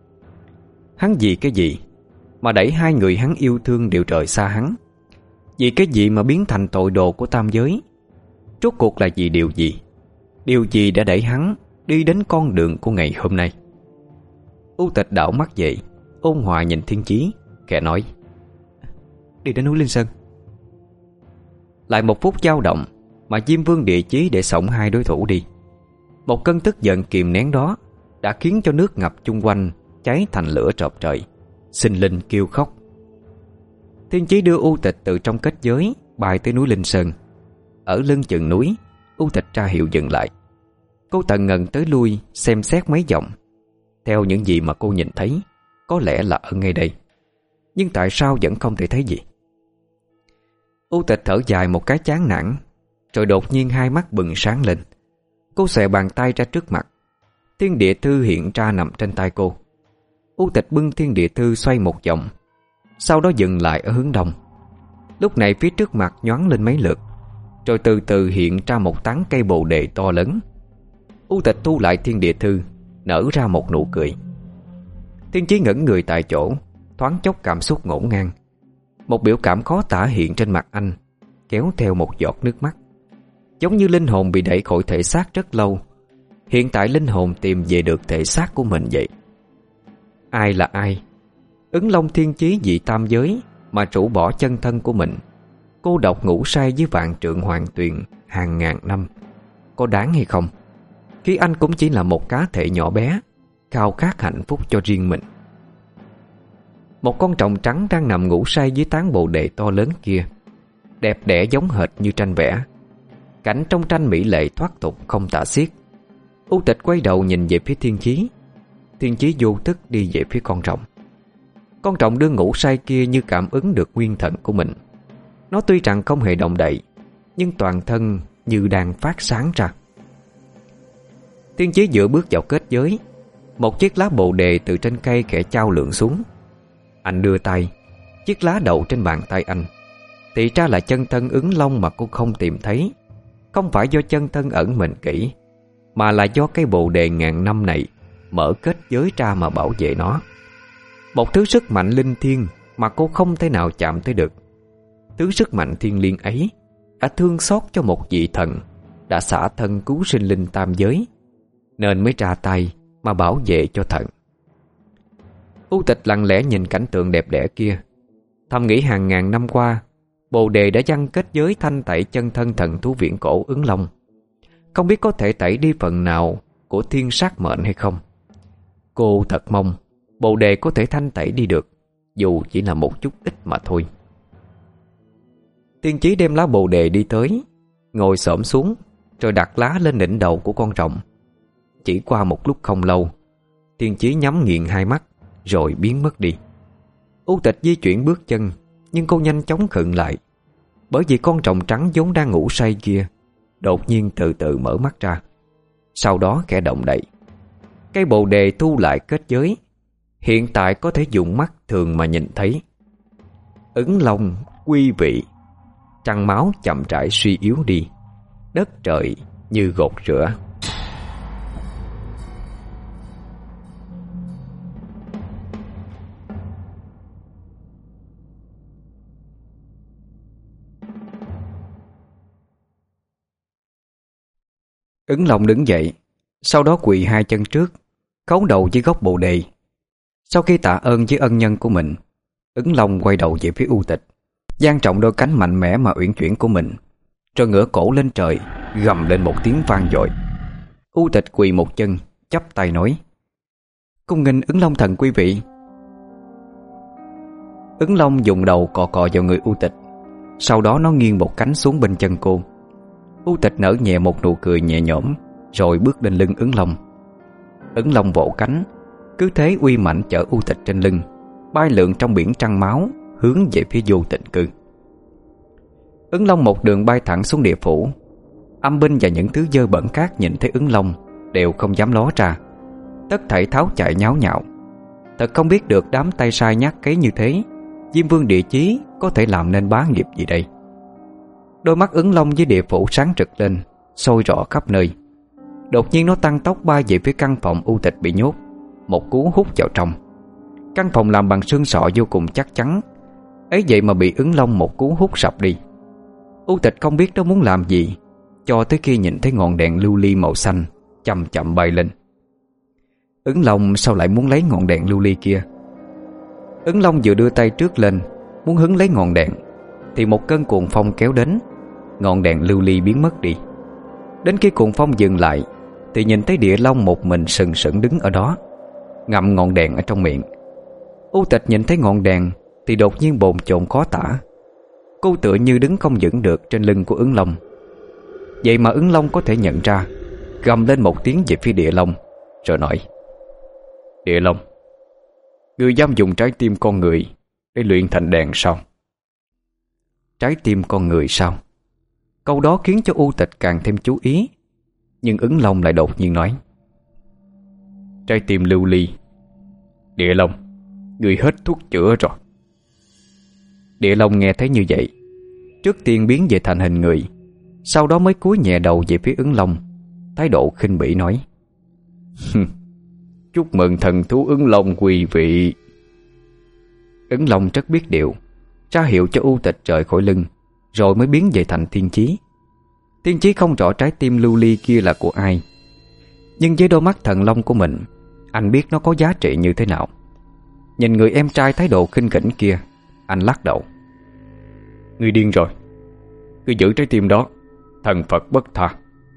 Hắn vì cái gì mà đẩy hai người hắn yêu thương đều rời xa hắn? Vì cái gì mà biến thành tội đồ của tam giới? Rốt cuộc là vì điều gì? Điều gì đã đẩy hắn đi đến con đường của ngày hôm nay? U Tịch đảo mắt dậy, ôn hòa nhìn Thiên Chí, khẽ nói: Đi đến núi Linh Sơn. Lại một phút dao động mà Diêm Vương Địa Chí để xổng hai đối thủ đi. Một cơn tức giận kìm nén đó đã khiến cho nước ngập chung quanh cháy thành lửa trọc trời, sinh linh kêu khóc. Thiên Chí đưa U Tịch từ trong kết giới bay tới núi Linh Sơn. Ở lưng chừng núi, U Tịch ra hiệu dừng lại. Cô tần ngần tới lui xem xét mấy vòng. Theo những gì mà cô nhìn thấy, có lẽ là ở ngay đây. Nhưng tại sao vẫn không thể thấy gì? U Tịch thở dài một cái chán nản, rồi đột nhiên hai mắt bừng sáng lên. Cô xòe bàn tay ra trước mặt. Thiên Địa Thư hiện ra nằm trên tay cô. U Tịch bưng Thiên Địa Thư xoay một vòng, sau đó dừng lại ở hướng đông. Lúc này phía trước mặt nhoáng lên mấy lượt, rồi từ từ hiện ra một tán cây bồ đề to lớn. U Tịch thu lại Thiên Địa Thư, nở ra một nụ cười. Thiên Chí ngẩn người tại chỗ, thoáng chốc cảm xúc ngổn ngang. Một biểu cảm khó tả hiện trên mặt anh, kéo theo một giọt nước mắt. Giống như linh hồn bị đẩy khỏi thể xác rất lâu, hiện tại linh hồn tìm về được thể xác của mình vậy. Ai là ai? Ứng Long Thiên Chí vì tam giới mà rũ bỏ chân thân của mình, cô độc ngủ say với vạn trượng hoàng tuyền hàng ngàn năm, có đáng hay không? Khi anh cũng chỉ là một cá thể nhỏ bé, khao khát hạnh phúc cho riêng mình. Một con tròng trắng đang nằm ngủ say dưới tán bồ đề to lớn kia, đẹp đẽ giống hệt như tranh vẽ. Cảnh trong tranh mỹ lệ thoát tục không tả xiết. U Tịch quay đầu nhìn về phía Thiên Chí. Thiên Chí vô thức đi về phía con rồng. Con rồng đương ngủ say kia như cảm ứng được nguyên thần của mình. Nó tuy rằng không hề động đậy, nhưng toàn thân như đang phát sáng ra. Thiên Chí dựa bước vào kết giới. Một chiếc lá bồ đề từ trên cây khẽ chao lượn xuống. Anh đưa tay, chiếc lá đậu trên bàn tay anh. Thì ra là chân thân Ứng Long mà cô không tìm thấy. Không phải do chân thân ẩn mình kỹ, mà là do cây bồ đề ngàn năm này mở kết giới ra mà bảo vệ nó. Một thứ sức mạnh linh thiêng mà cô không thể nào chạm tới được. Thứ sức mạnh thiên liêng ấy đã thương xót cho một vị thần đã xả thân cứu sinh linh tam giới, nên mới ra tay mà bảo vệ cho thần. U Tịch lặng lẽ nhìn cảnh tượng đẹp đẽ kia, thầm nghĩ hàng ngàn năm qua bồ đề đã giăng kết giới thanh tẩy chân thân thần thú viễn cổ Ứng Long. Không biết có thể tẩy đi phần nào của thiên sát mệnh hay không. Cô thật mong bồ đề có thể thanh tẩy đi được, dù chỉ là một chút ít mà thôi. Thiên Chí đem lá bồ đề đi tới, ngồi xổm xuống, rồi đặt lá lên đỉnh đầu của con rồng. Chỉ qua một lúc không lâu, Thiên Chí nhắm nghiền hai mắt rồi biến mất đi. U Tịch di chuyển bước chân, nhưng cô nhanh chóng khựng lại, bởi vì con rồng trắng vốn đang ngủ say kia đột nhiên từ từ mở mắt ra. Sau đó khẽ động đậy. Cây bồ đề thu lại kết giới, hiện tại có thể dùng mắt thường mà nhìn thấy. Ứng Long quy vị, trăng máu chậm rãi suy yếu đi, đất trời như gột rửa. Ứng Long đứng dậy, sau đó quỳ hai chân trước, khấu đầu dưới gốc bồ đề. Sau khi tạ ơn với ân nhân của mình, Ứng Long quay đầu về phía U Tịch, dang trọng đôi cánh mạnh mẽ mà uyển chuyển của mình, rồi ngửa cổ lên trời, gầm lên một tiếng vang dội. U Tịch quỳ một chân, chắp tay nói: "Cung nghênh Ứng Long thần quý vị." Ứng Long dùng đầu cọ cọ vào người U Tịch, sau đó nó nghiêng một cánh xuống bên chân cô. U Tịch nở nhẹ một nụ cười nhẹ nhõm, rồi bước lên lưng Ứng Long. Ứng Long vỗ cánh, cứ thế uy mạnh chở U Tịch trên lưng, bay lượn trong biển trăng máu, hướng về phía vô tịnh cư. Ứng Long một đường bay thẳng xuống địa phủ. Âm binh và những thứ dơ bẩn khác nhìn thấy Ứng Long đều không dám ló ra, tất thảy tháo chạy nháo nhào. Thật không biết được đám tay sai nhát cấy như thế, Diêm Vương Địa Chí có thể làm nên bá nghiệp gì đây. Đôi mắt Ứng Long với địa phủ sáng rực lên, sôi rõ khắp nơi. Đột nhiên nó tăng tốc bay về phía căn phòng U Tịch bị nhốt, một cú hút vào trong. Căn phòng làm bằng xương sọ vô cùng chắc chắn, ấy vậy mà bị Ứng Long một cú hút sập đi. U Tịch không biết nó muốn làm gì, cho tới khi nhìn thấy ngọn đèn lưu ly màu xanh chậm chậm bay lên. Ứng Long sao lại muốn lấy ngọn đèn lưu ly kia? Ứng Long vừa đưa tay trước lên muốn hứng lấy ngọn đèn, thì một cơn cuồng phong kéo đến, ngọn đèn lưu ly biến mất đi. Đến khi cuồng phong dừng lại, thì nhìn thấy Địa Long một mình sừng sững đứng ở đó, ngậm ngọn đèn ở trong miệng. U Tịch nhìn thấy ngọn đèn thì đột nhiên bồn chồn khó tả. Cô tựa như đứng không vững được trên lưng của Ứng Long. Vậy mà Ứng Long có thể nhận ra, gầm lên một tiếng về phía Địa Long, rồi nói: "Địa Long, ngươi dám dùng trái tim con người để luyện thành đèn sao?" Trái tim con người sao? Câu đó khiến cho U Tịch càng thêm chú ý. Nhưng Ứng Long lại đột nhiên nói: "Trái tim lưu ly. Địa Long, ngươi hết thuốc chữa rồi." Địa Long nghe thấy như vậy, trước tiên biến về thành hình người, sau đó mới cúi nhẹ đầu về phía Ứng Long, thái độ khinh bỉ nói: "Chúc mừng thần thú Ứng Long quý vị." Ứng Long rất biết điệu, ra hiệu cho U Tịch rời khỏi lưng, rồi mới biến về thành Thiên Chí. Thiên Chí không rõ trái tim lưu ly kia là của ai, nhưng với đôi mắt thần long của mình, anh biết nó có giá trị như thế nào. Nhìn người em trai thái độ khinh khỉnh kia, anh lắc đầu: "Ngươi điên rồi. Ngươi giữ trái tim đó, thần Phật bất tha."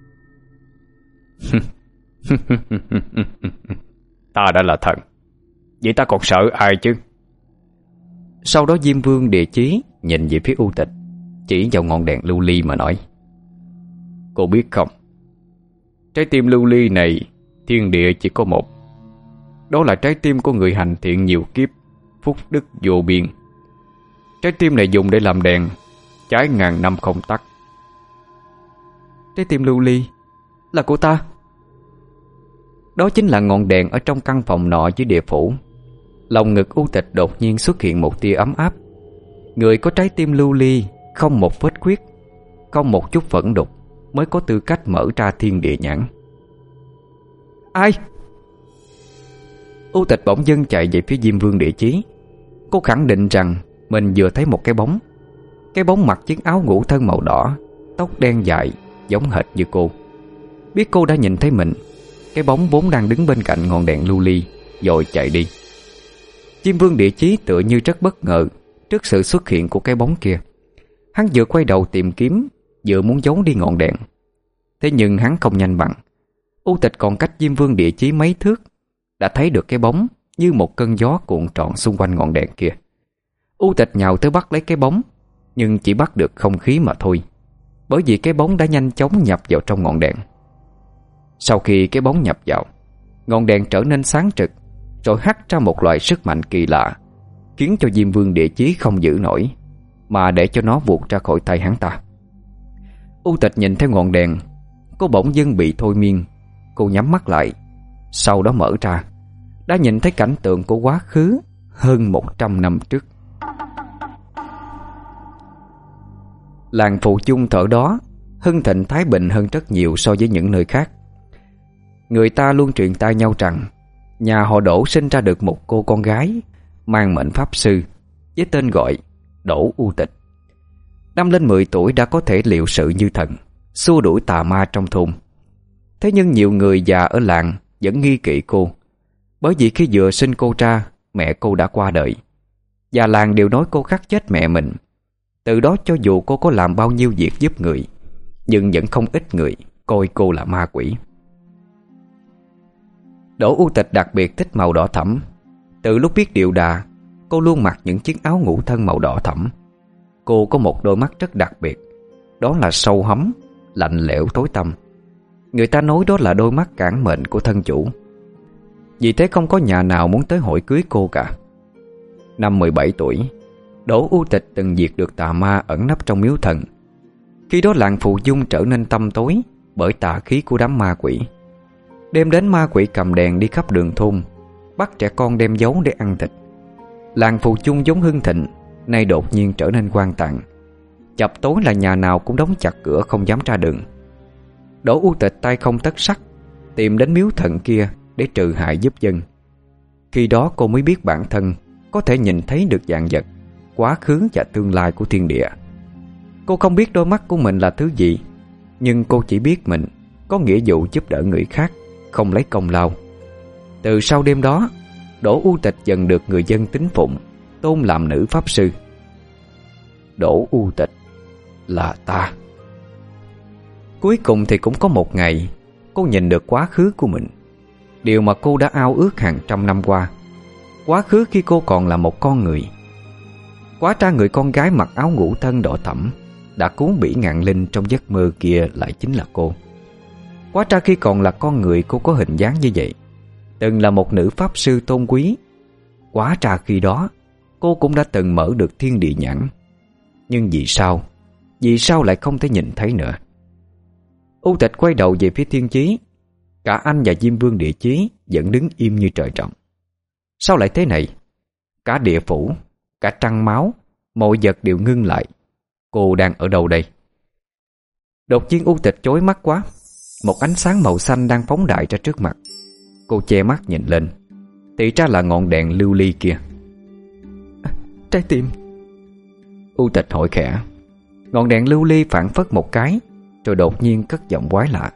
"Ta đã là thần, vậy ta còn sợ ai chứ?" Sau đó Diêm Vương Địa Chí nhìn về phía U Tịch, chỉ vào ngọn đèn lưu ly mà nói: "Cô biết không, trái tim lưu ly này thiên địa chỉ có một. Đó là trái tim của người hành thiện nhiều kiếp, phúc đức vô biên. Trái tim này dùng để làm đèn, cháy ngàn năm không tắt." "Trái tim lưu ly là của ta?" Đó chính là ngọn đèn ở trong căn phòng nọ dưới địa phủ. Lòng ngực U Tịch đột nhiên xuất hiện một tia ấm áp. Người có trái tim lưu ly, không một vết khuyết, không một chút phẫn đục, mới có tư cách mở ra thiên địa nhãn. "Ai?" U Tịch bỗng dưng chạy về phía Diêm Vương Địa Chí. Cô khẳng định rằng mình vừa thấy một cái bóng. Cái bóng mặc chiếc áo ngủ thân màu đỏ, tóc đen dài, giống hệt như cô. Biết cô đã nhìn thấy mình, cái bóng vốn đang đứng bên cạnh ngọn đèn lưu ly rồi chạy đi. Diêm Vương Địa Chí tựa như rất bất ngờ trước sự xuất hiện của cái bóng kia. Hắn vừa quay đầu tìm kiếm, vừa muốn giấu đi ngọn đèn. Thế nhưng hắn không nhanh bằng. U Tịch còn cách Diêm Vương Địa Chí mấy thước, đã thấy được cái bóng như một cơn gió cuộn tròn xung quanh ngọn đèn kia. U Tịch nhào tới bắt lấy cái bóng, nhưng chỉ bắt được không khí mà thôi, bởi vì cái bóng đã nhanh chóng nhập vào trong ngọn đèn. Sau khi cái bóng nhập vào, ngọn đèn trở nên sáng trực, rồi hắt ra một loại sức mạnh kỳ lạ, khiến cho Diêm Vương Địa Chí không giữ nổi, mà để cho nó vụt ra khỏi tay hắn ta. U Tịch nhìn theo ngọn đèn, cô bỗng dưng bị thôi miên. Cô nhắm mắt lại, sau đó mở ra, đã nhìn thấy cảnh tượng của quá khứ hơn 100 năm trước. Làng Phụ Chung thở đó hưng thịnh thái bình hơn rất nhiều so với những nơi khác. Người ta luôn truyền tai nhau rằng nhà họ Đỗ sinh ra được một cô con gái mang mệnh pháp sư với tên gọi Đỗ U Tịch. Năm lên 10 tuổi đã có thể liệu sự như thần, xua đuổi tà ma trong thôn. Thế nhưng nhiều người già ở làng vẫn nghi kỵ cô, bởi vì khi vừa sinh cô ra, mẹ cô đã qua đời. Già làng đều nói cô khắc chết mẹ mình. Từ đó cho dù cô có làm bao nhiêu việc giúp người, nhưng vẫn không ít người coi cô là ma quỷ. Đỗ U Tịch đặc biệt thích màu đỏ thẫm. Từ lúc biết điệu đà, cô luôn mặc những chiếc áo ngủ thân màu đỏ thẫm. Cô có một đôi mắt rất đặc biệt, đó là sâu hóm, lạnh lẽo tối tăm. Người ta nói đó là đôi mắt cản mệnh của thân chủ. Vì thế không có nhà nào muốn tới hội cưới cô cả. Năm 17 tuổi, Đỗ U Tịch từng diệt được tà ma ẩn nấp trong miếu thần. Khi đó làng Phù Dung trở nên tăm tối bởi tà khí của đám ma quỷ. Đêm đến ma quỷ cầm đèn đi khắp đường thôn, bắt trẻ con đem giấu để ăn thịt. Làng Phù Dung vốn hưng thịnh, nay đột nhiên trở nên hoang tàn. Chập tối là nhà nào cũng đóng chặt cửa, không dám ra đường. Đỗ U Tịch tay không tất sắt tìm đến miếu thần kia để trừ hại giúp dân. Khi đó cô mới biết bản thân có thể nhìn thấy được vạn vật, quá khứ và tương lai của thiên địa. Cô không biết đôi mắt của mình là thứ gì, nhưng cô chỉ biết mình có nghĩa vụ giúp đỡ người khác, không lấy công lao. Từ sau đêm đó, Đỗ U Tịch dần được người dân tín phụng, tôn làm nữ pháp sư. Đỗ U Tịch là ta. Cuối cùng thì cũng có một ngày, cô nhìn được quá khứ của mình, điều mà cô đã ao ước hàng trăm năm qua. Quá khứ khi cô còn là một con người. Quá ra người con gái mặc áo ngủ thân đỏ thẫm đã cứu Bỉ Ngạn Linh trong giấc mơ kia lại chính là cô. Quá ra khi còn là con người, cô có hình dáng như vậy, từng là một nữ pháp sư tôn quý. Quá ra khi đó cô cũng đã từng mở được thiên địa nhãn. Nhưng vì sao lại không thể nhìn thấy nữa? U Tịch quay đầu về phía Thiên Chí. Cả anh và Diêm Vương Địa Chí vẫn đứng im như trời trồng. Sao lại thế này? Cả địa phủ, cả trăng máu, mọi vật đều ngưng lại. Cô đang ở đâu đây? Đột nhiên U Tịch chói mắt quá. Một ánh sáng màu xanh đang phóng đại ra trước mặt. Cô che mắt nhìn lên, thì ra là ngọn đèn lưu ly kia. Trái tim. U Tịch hỏi khẽ. Ngọn đèn lưu ly phản phất một cái, rồi đột nhiên cất giọng quái lạ.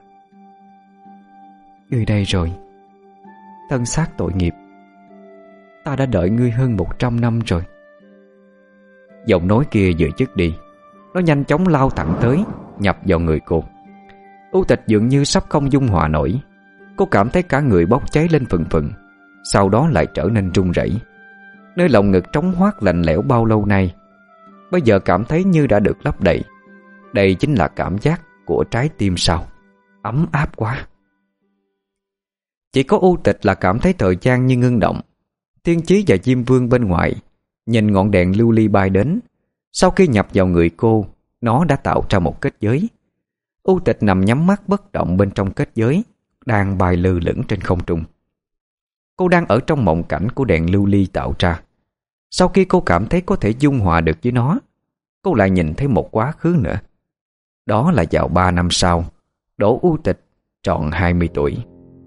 Ngươi đây rồi, thân xác tội nghiệp. Ta đã đợi ngươi hơn 100 năm rồi. Giọng nói kia vừa dứt đi, nó nhanh chóng lao thẳng tới, nhập vào người cô. U Tịch dường như sắp không dung hòa nổi. Cô cảm thấy cả người bốc cháy lên phừng phừng, sau đó lại trở nên run rẩy. Nơi lòng ngực trống hoác lạnh lẽo bao lâu nay, bây giờ cảm thấy như đã được lấp đầy. Đây chính là cảm giác của trái tim sao? Ấm áp quá. Chỉ có U Tịch là cảm thấy thời gian như ngưng động. Thiên Chí và Diêm Vương bên ngoài nhìn ngọn đèn lưu ly bay đến. Sau khi nhập vào người cô, nó đã tạo ra một kết giới. U Tịch nằm nhắm mắt bất động bên trong kết giới, đang bay lơ lửng trên không trung. Cô đang ở trong mộng cảnh của đèn lưu ly tạo ra. Sau khi cô cảm thấy có thể dung hòa được với nó, cô lại nhìn thấy một quá khứ nữa. Đó là vào 3 năm sau, Đỗ U Tịch tròn 20 tuổi.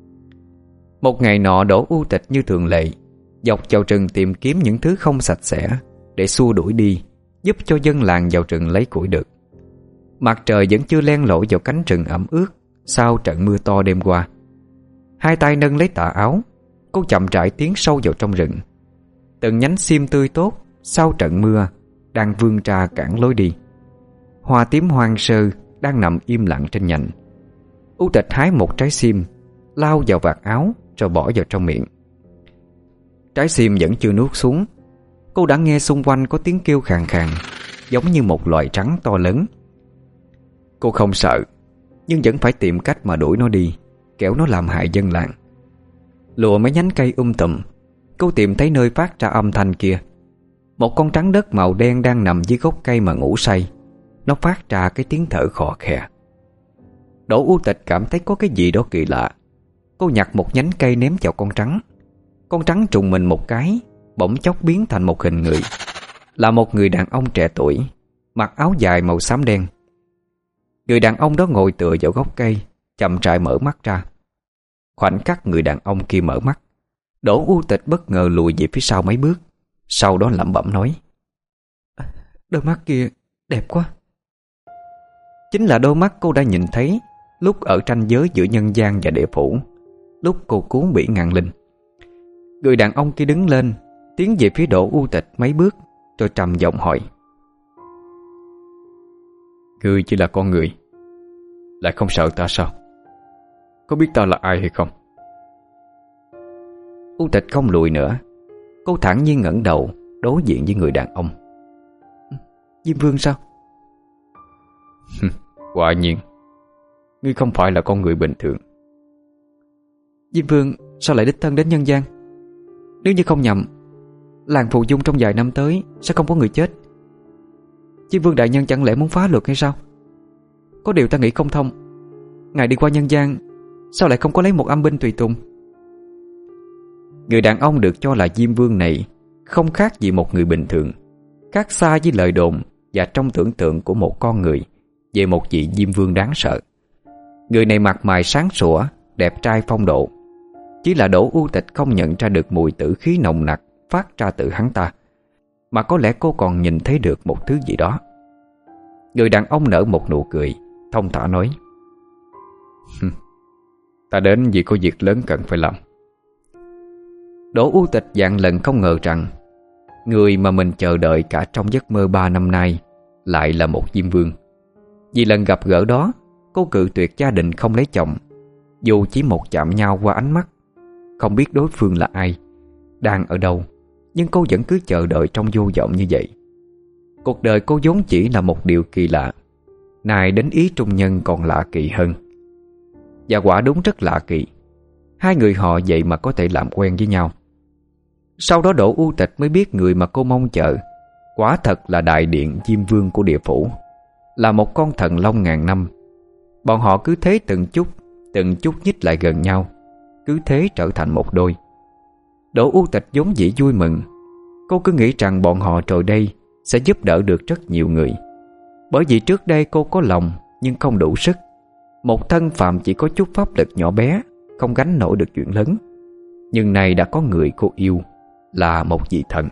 Một ngày nọ, Đỗ U Tịch như thường lệ dọc vào rừng tìm kiếm những thứ không sạch sẽ để xua đuổi đi, giúp cho dân làng vào rừng lấy củi được. Mặt trời vẫn chưa len lỏi vào cánh rừng ẩm ướt sau trận mưa to đêm qua. Hai tay nâng lấy tà áo, cô chậm rãi tiến sâu vào trong rừng. Từng nhánh sim tươi tốt sau trận mưa đang vươn ra cản lối đi. Hoa tím hoang sơ đang nằm im lặng trên nhành. U Tịch hái một trái sim, lao vào vạt áo rồi bỏ vào trong miệng. Trái sim vẫn chưa nuốt xuống, cô đã nghe xung quanh có tiếng kêu khàn khàn, giống như một loài rắn to lớn. Cô không sợ, nhưng vẫn phải tìm cách mà đuổi nó đi, kẻo nó làm hại dân làng. Lùa mấy nhánh cây tùm, cô tìm thấy nơi phát ra âm thanh kia. Một con rắn đất màu đen đang nằm dưới gốc cây mà ngủ say. Nó phát ra cái tiếng thở khò khè. Đỗ U Tịch cảm thấy có cái gì đó kỳ lạ. Cô nhặt một nhánh cây ném vào con rắn. Con rắn trùng mình một cái, bỗng chốc biến thành một hình người. Là một người đàn ông trẻ tuổi, mặc áo dài màu xám đen. Người đàn ông đó ngồi tựa vào gốc cây, chậm rãi mở mắt ra. Khoảnh khắc người đàn ông kia mở mắt, Đỗ U Tịch bất ngờ lùi về phía sau mấy bước, sau đó lẩm bẩm nói: Đôi mắt kia đẹp quá. Chính là đôi mắt cô đã nhìn thấy lúc ở ranh giới giữa nhân gian và địa phủ, lúc cô cứu bị ngàn linh. Người đàn ông kia đứng lên, tiến về phía Đỗ U Tịch mấy bước, rồi trầm giọng hỏi: Ngươi chỉ là con người, lại không sợ ta sao? Có biết ta là ai hay không? U Tịch không lùi nữa. Cô thản nhiên ngẩng đầu đối diện với người đàn ông. Diêm Vương sao? Quả nhiên, ngươi không phải là con người bình thường. Diêm Vương sao lại đích thân đến nhân gian? Nếu như không nhầm, làng Phù Dung trong vài năm tới sẽ không có người chết. Diêm Vương đại nhân chẳng lẽ muốn phá luật hay sao? Có điều ta nghĩ không thông. Ngài đi qua nhân gian, sao lại không có lấy một âm binh tùy tùng? Người đàn ông được cho là Diêm Vương này không khác gì một người bình thường, khác xa với lời đồn và trong tưởng tượng của một con người về một vị Diêm Vương đáng sợ. Người này mặt mày sáng sủa, đẹp trai phong độ. Chỉ là Đỗ U Tịch không nhận ra được mùi tử khí nồng nặc phát ra từ hắn ta, mà có lẽ cô còn nhìn thấy được một thứ gì đó. Người đàn ông nở một nụ cười, thông thả nói: Ta đến vì có việc lớn cần phải làm. Đỗ U Tịch vạn lần không ngờ rằng người mà mình chờ đợi cả trong giấc mơ 3 năm nay lại là một Diêm Vương. Vì lần gặp gỡ đó, cô cự tuyệt gia đình không lấy chồng, dù chỉ một chạm nhau qua ánh mắt. Không biết đối phương là ai, đang ở đâu, nhưng cô vẫn cứ chờ đợi trong vô vọng như vậy. Cuộc đời cô vốn chỉ là một điều kỳ lạ, nay đến ý trung nhân còn lạ kỳ hơn. Và quả đúng rất lạ kỳ. Hai người họ vậy mà có thể làm quen với nhau. Sau đó Đỗ U Tịch mới biết người mà cô mong chờ quả thật là đại điện Diêm Vương của địa phủ, là một con thần long ngàn năm. Bọn họ cứ thế từng chút nhích lại gần nhau, cứ thế trở thành một đôi. Đỗ U Tịch vốn dĩ vui mừng. Cô cứ nghĩ rằng bọn họ rồi đây sẽ giúp đỡ được rất nhiều người. Bởi vì trước đây cô có lòng nhưng không đủ sức. Một thân phàm chỉ có chút pháp lực nhỏ bé, không gánh nổi được chuyện lớn. Nhưng nay đã có người cô yêu, là một vị thần.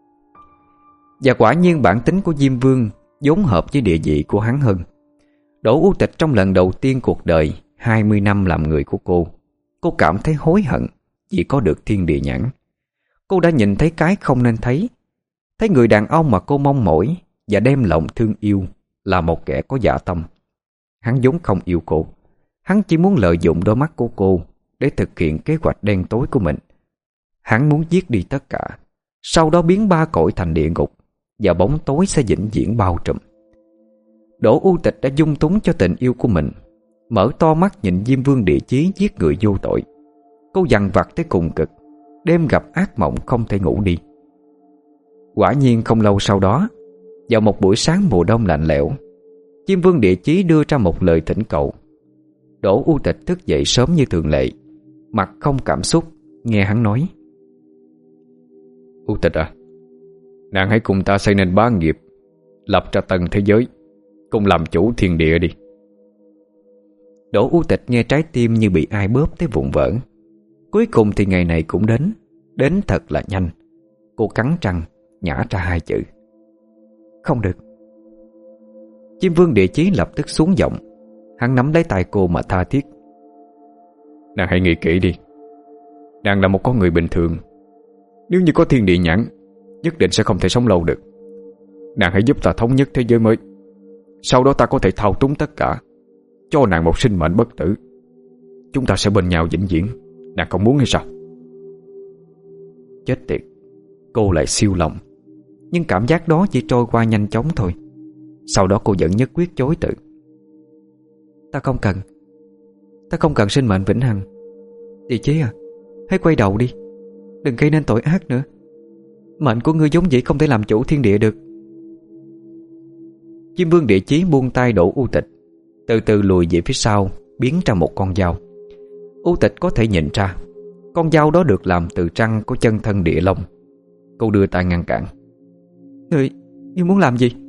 Và quả nhiên bản tính của Diêm Vương vốn hợp với địa vị của hắn hơn. Đỗ U Tịch trong lần đầu tiên cuộc đời 20 năm làm người của cô cảm thấy hối hận vì có được thiên địa nhãn. Cô đã nhìn thấy cái không nên thấy. Thấy người đàn ông mà cô mong mỏi và đem lòng thương yêu là một kẻ có dạ tâm. Hắn vốn không yêu cô. Hắn chỉ muốn lợi dụng đôi mắt của cô để thực hiện kế hoạch đen tối của mình. Hắn muốn giết đi tất cả, sau đó biến 3 cõi thành địa ngục, và bóng tối sẽ vĩnh viễn bao trùm. Đỗ U Tịch đã dung túng cho tình yêu của mình, mở to mắt nhìn Diêm Vương địa chí giết người vô tội. Cô dằn vặt tới cùng cực, đêm gặp ác mộng không thể ngủ đi. Quả nhiên không lâu sau đó, vào một buổi sáng mùa đông lạnh lẽo, Diêm Vương địa chí đưa ra một lời thỉnh cầu. Đỗ U Tịch thức dậy sớm như thường lệ, mặt không cảm xúc, nghe hắn nói: U Tịch à, nàng hãy cùng ta xây nên bá nghiệp, lập ra tân thế giới, cùng làm chủ thiên địa đi. Đỗ U Tịch nghe trái tim như bị ai bóp tới vụn vỡ. Cuối cùng thì ngày này cũng đến thật là nhanh. Cô cắn răng nhả ra 2 chữ: không được. Diêm Vương địa chí lập tức xuống giọng. Hắn nắm lấy tay cô mà tha thiết: nàng hãy nghĩ kỹ đi. Nàng là một con người bình thường, nếu như có thiên địa nhãn, nhất định sẽ không thể sống lâu được. Nàng hãy giúp ta thống nhất thế giới mới, sau đó ta có thể thao túng tất cả, cho nàng một sinh mệnh bất tử. Chúng ta sẽ bên nhau vĩnh viễn. Nàng không muốn hay sao? Chết tiệt, cô lại siêu lòng. Nhưng cảm giác đó chỉ trôi qua nhanh chóng thôi. Sau đó cô vẫn nhất quyết chối từ: Ta không cần sinh mệnh vĩnh hằng. Địa chí à, hãy quay đầu đi, đừng gây nên tội ác nữa. Mệnh của ngươi vốn dĩ không thể làm chủ thiên địa được. Diêm Vương địa chí buông tay Đỗ U Tịch, từ từ lùi về phía sau, biến ra một con dao. U Tịch có thể nhìn ra con dao đó được làm từ răng của chân thân địa long. Cô đưa tay ngăn cản: Ngươi muốn làm gì?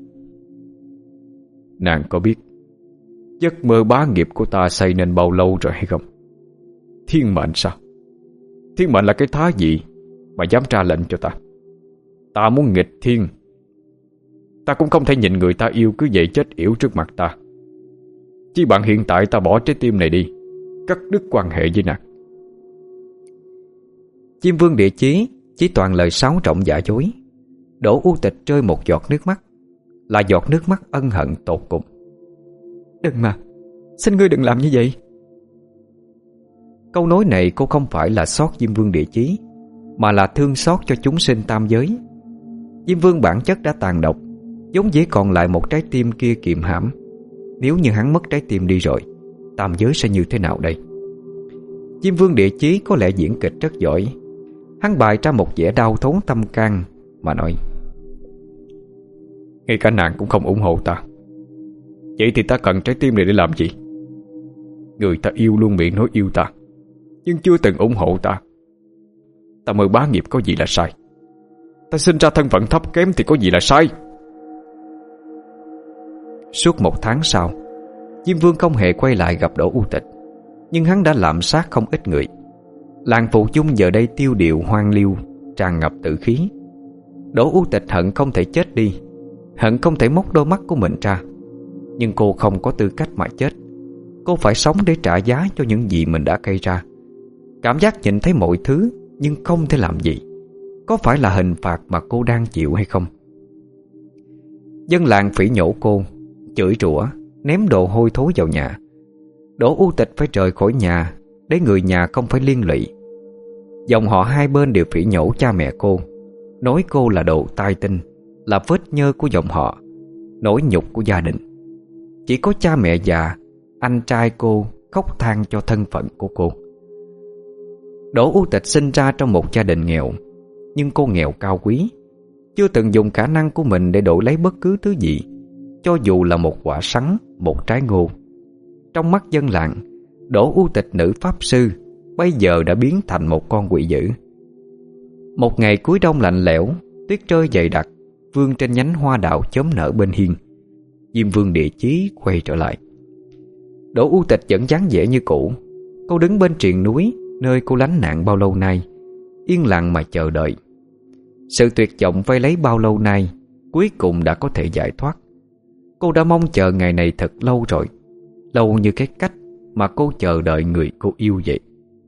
Nàng có biết giấc mơ bá nghiệp của ta xây nên bao lâu rồi hay không? Thiên mệnh sao? Thiên mệnh là cái thá gì mà dám ra lệnh cho ta? Ta muốn nghịch thiên. Ta cũng không thể nhìn người ta yêu cứ vậy chết yểu trước mặt ta. Chỉ bạn hiện tại ta bỏ trái tim này đi, cắt đứt quan hệ với nàng. Diêm Vương Địa Chí chỉ toàn lời sáo rỗng giả dối. Đỗ U Tịch rơi một giọt nước mắt, là giọt nước mắt ân hận tột cùng. Đừng mà, xin ngươi đừng làm như vậy. Câu nói này cô không phải là xót Diêm Vương Địa Chí, mà là thương xót cho chúng sinh tam giới. Diêm Vương bản chất đã tàn độc, vốn dĩ còn lại một trái tim kia kiềm hãm. Nếu như hắn mất trái tim đi rồi, tam giới sẽ như thế nào đây? Diêm Vương Địa Chí có lẽ diễn kịch rất giỏi. Hắn bày ra một vẻ đau thốn tâm can mà nói: ngay cả nàng cũng không ủng hộ ta, vậy thì ta cần trái tim này để làm gì? Người ta yêu luôn miệng nói yêu ta, nhưng chưa từng ủng hộ ta. Ta mơ bá nghiệp có gì là sai? Ta sinh ra thân phận thấp kém thì có gì là sai? Suốt 1 tháng sau, Diêm Vương không hề quay lại gặp Đỗ U Tịch, nhưng hắn đã lạm sát không ít người. Làng Phụ Dung giờ đây tiêu điều hoang liêu, tràn ngập tử khí. Đỗ U Tịch hận không thể chết đi, hận không thể móc đôi mắt của mình ra. Nhưng cô không có tư cách mà chết. Cô phải sống để trả giá cho những gì mình đã gây ra. Cảm giác nhìn thấy mọi thứ nhưng không thể làm gì, có phải là hình phạt mà cô đang chịu hay không? Dân làng phỉ nhổ cô, chửi rủa, ném đồ hôi thối vào nhà. Đỗ U Tịch phải rời khỏi nhà để người nhà không phải liên lụy. Dòng họ hai bên đều phỉ nhổ cha mẹ cô, nói cô là đồ tai tinh, là vết nhơ của dòng họ, nỗi nhục của gia đình. Chỉ có cha mẹ già, anh trai cô khóc than cho thân phận của cô. Đỗ U Tịch sinh ra trong một gia đình nghèo, nhưng cô nghèo cao quý, chưa từng dùng khả năng của mình để đổi lấy bất cứ thứ gì, cho dù là một quả sắn, một trái ngô. Trong mắt dân làng, Đỗ U Tịch nữ pháp sư bây giờ đã biến thành một con quỷ dữ. Một ngày cuối đông lạnh lẽo, tuyết rơi dày đặc, vương trên nhánh hoa đào chớm nở bên hiên. Diêm Vương Địa Chí quay trở lại. Đỗ U Tịch vẫn dáng vẻ như cũ. Cô đứng bên triền núi, nơi cô lánh nạn bao lâu nay, yên lặng mà chờ đợi. Sự tuyệt vọng vây lấy bao lâu nay cuối cùng đã có thể giải thoát. Cô đã mong chờ ngày này thật lâu rồi, lâu như cái cách mà cô chờ đợi người cô yêu vậy.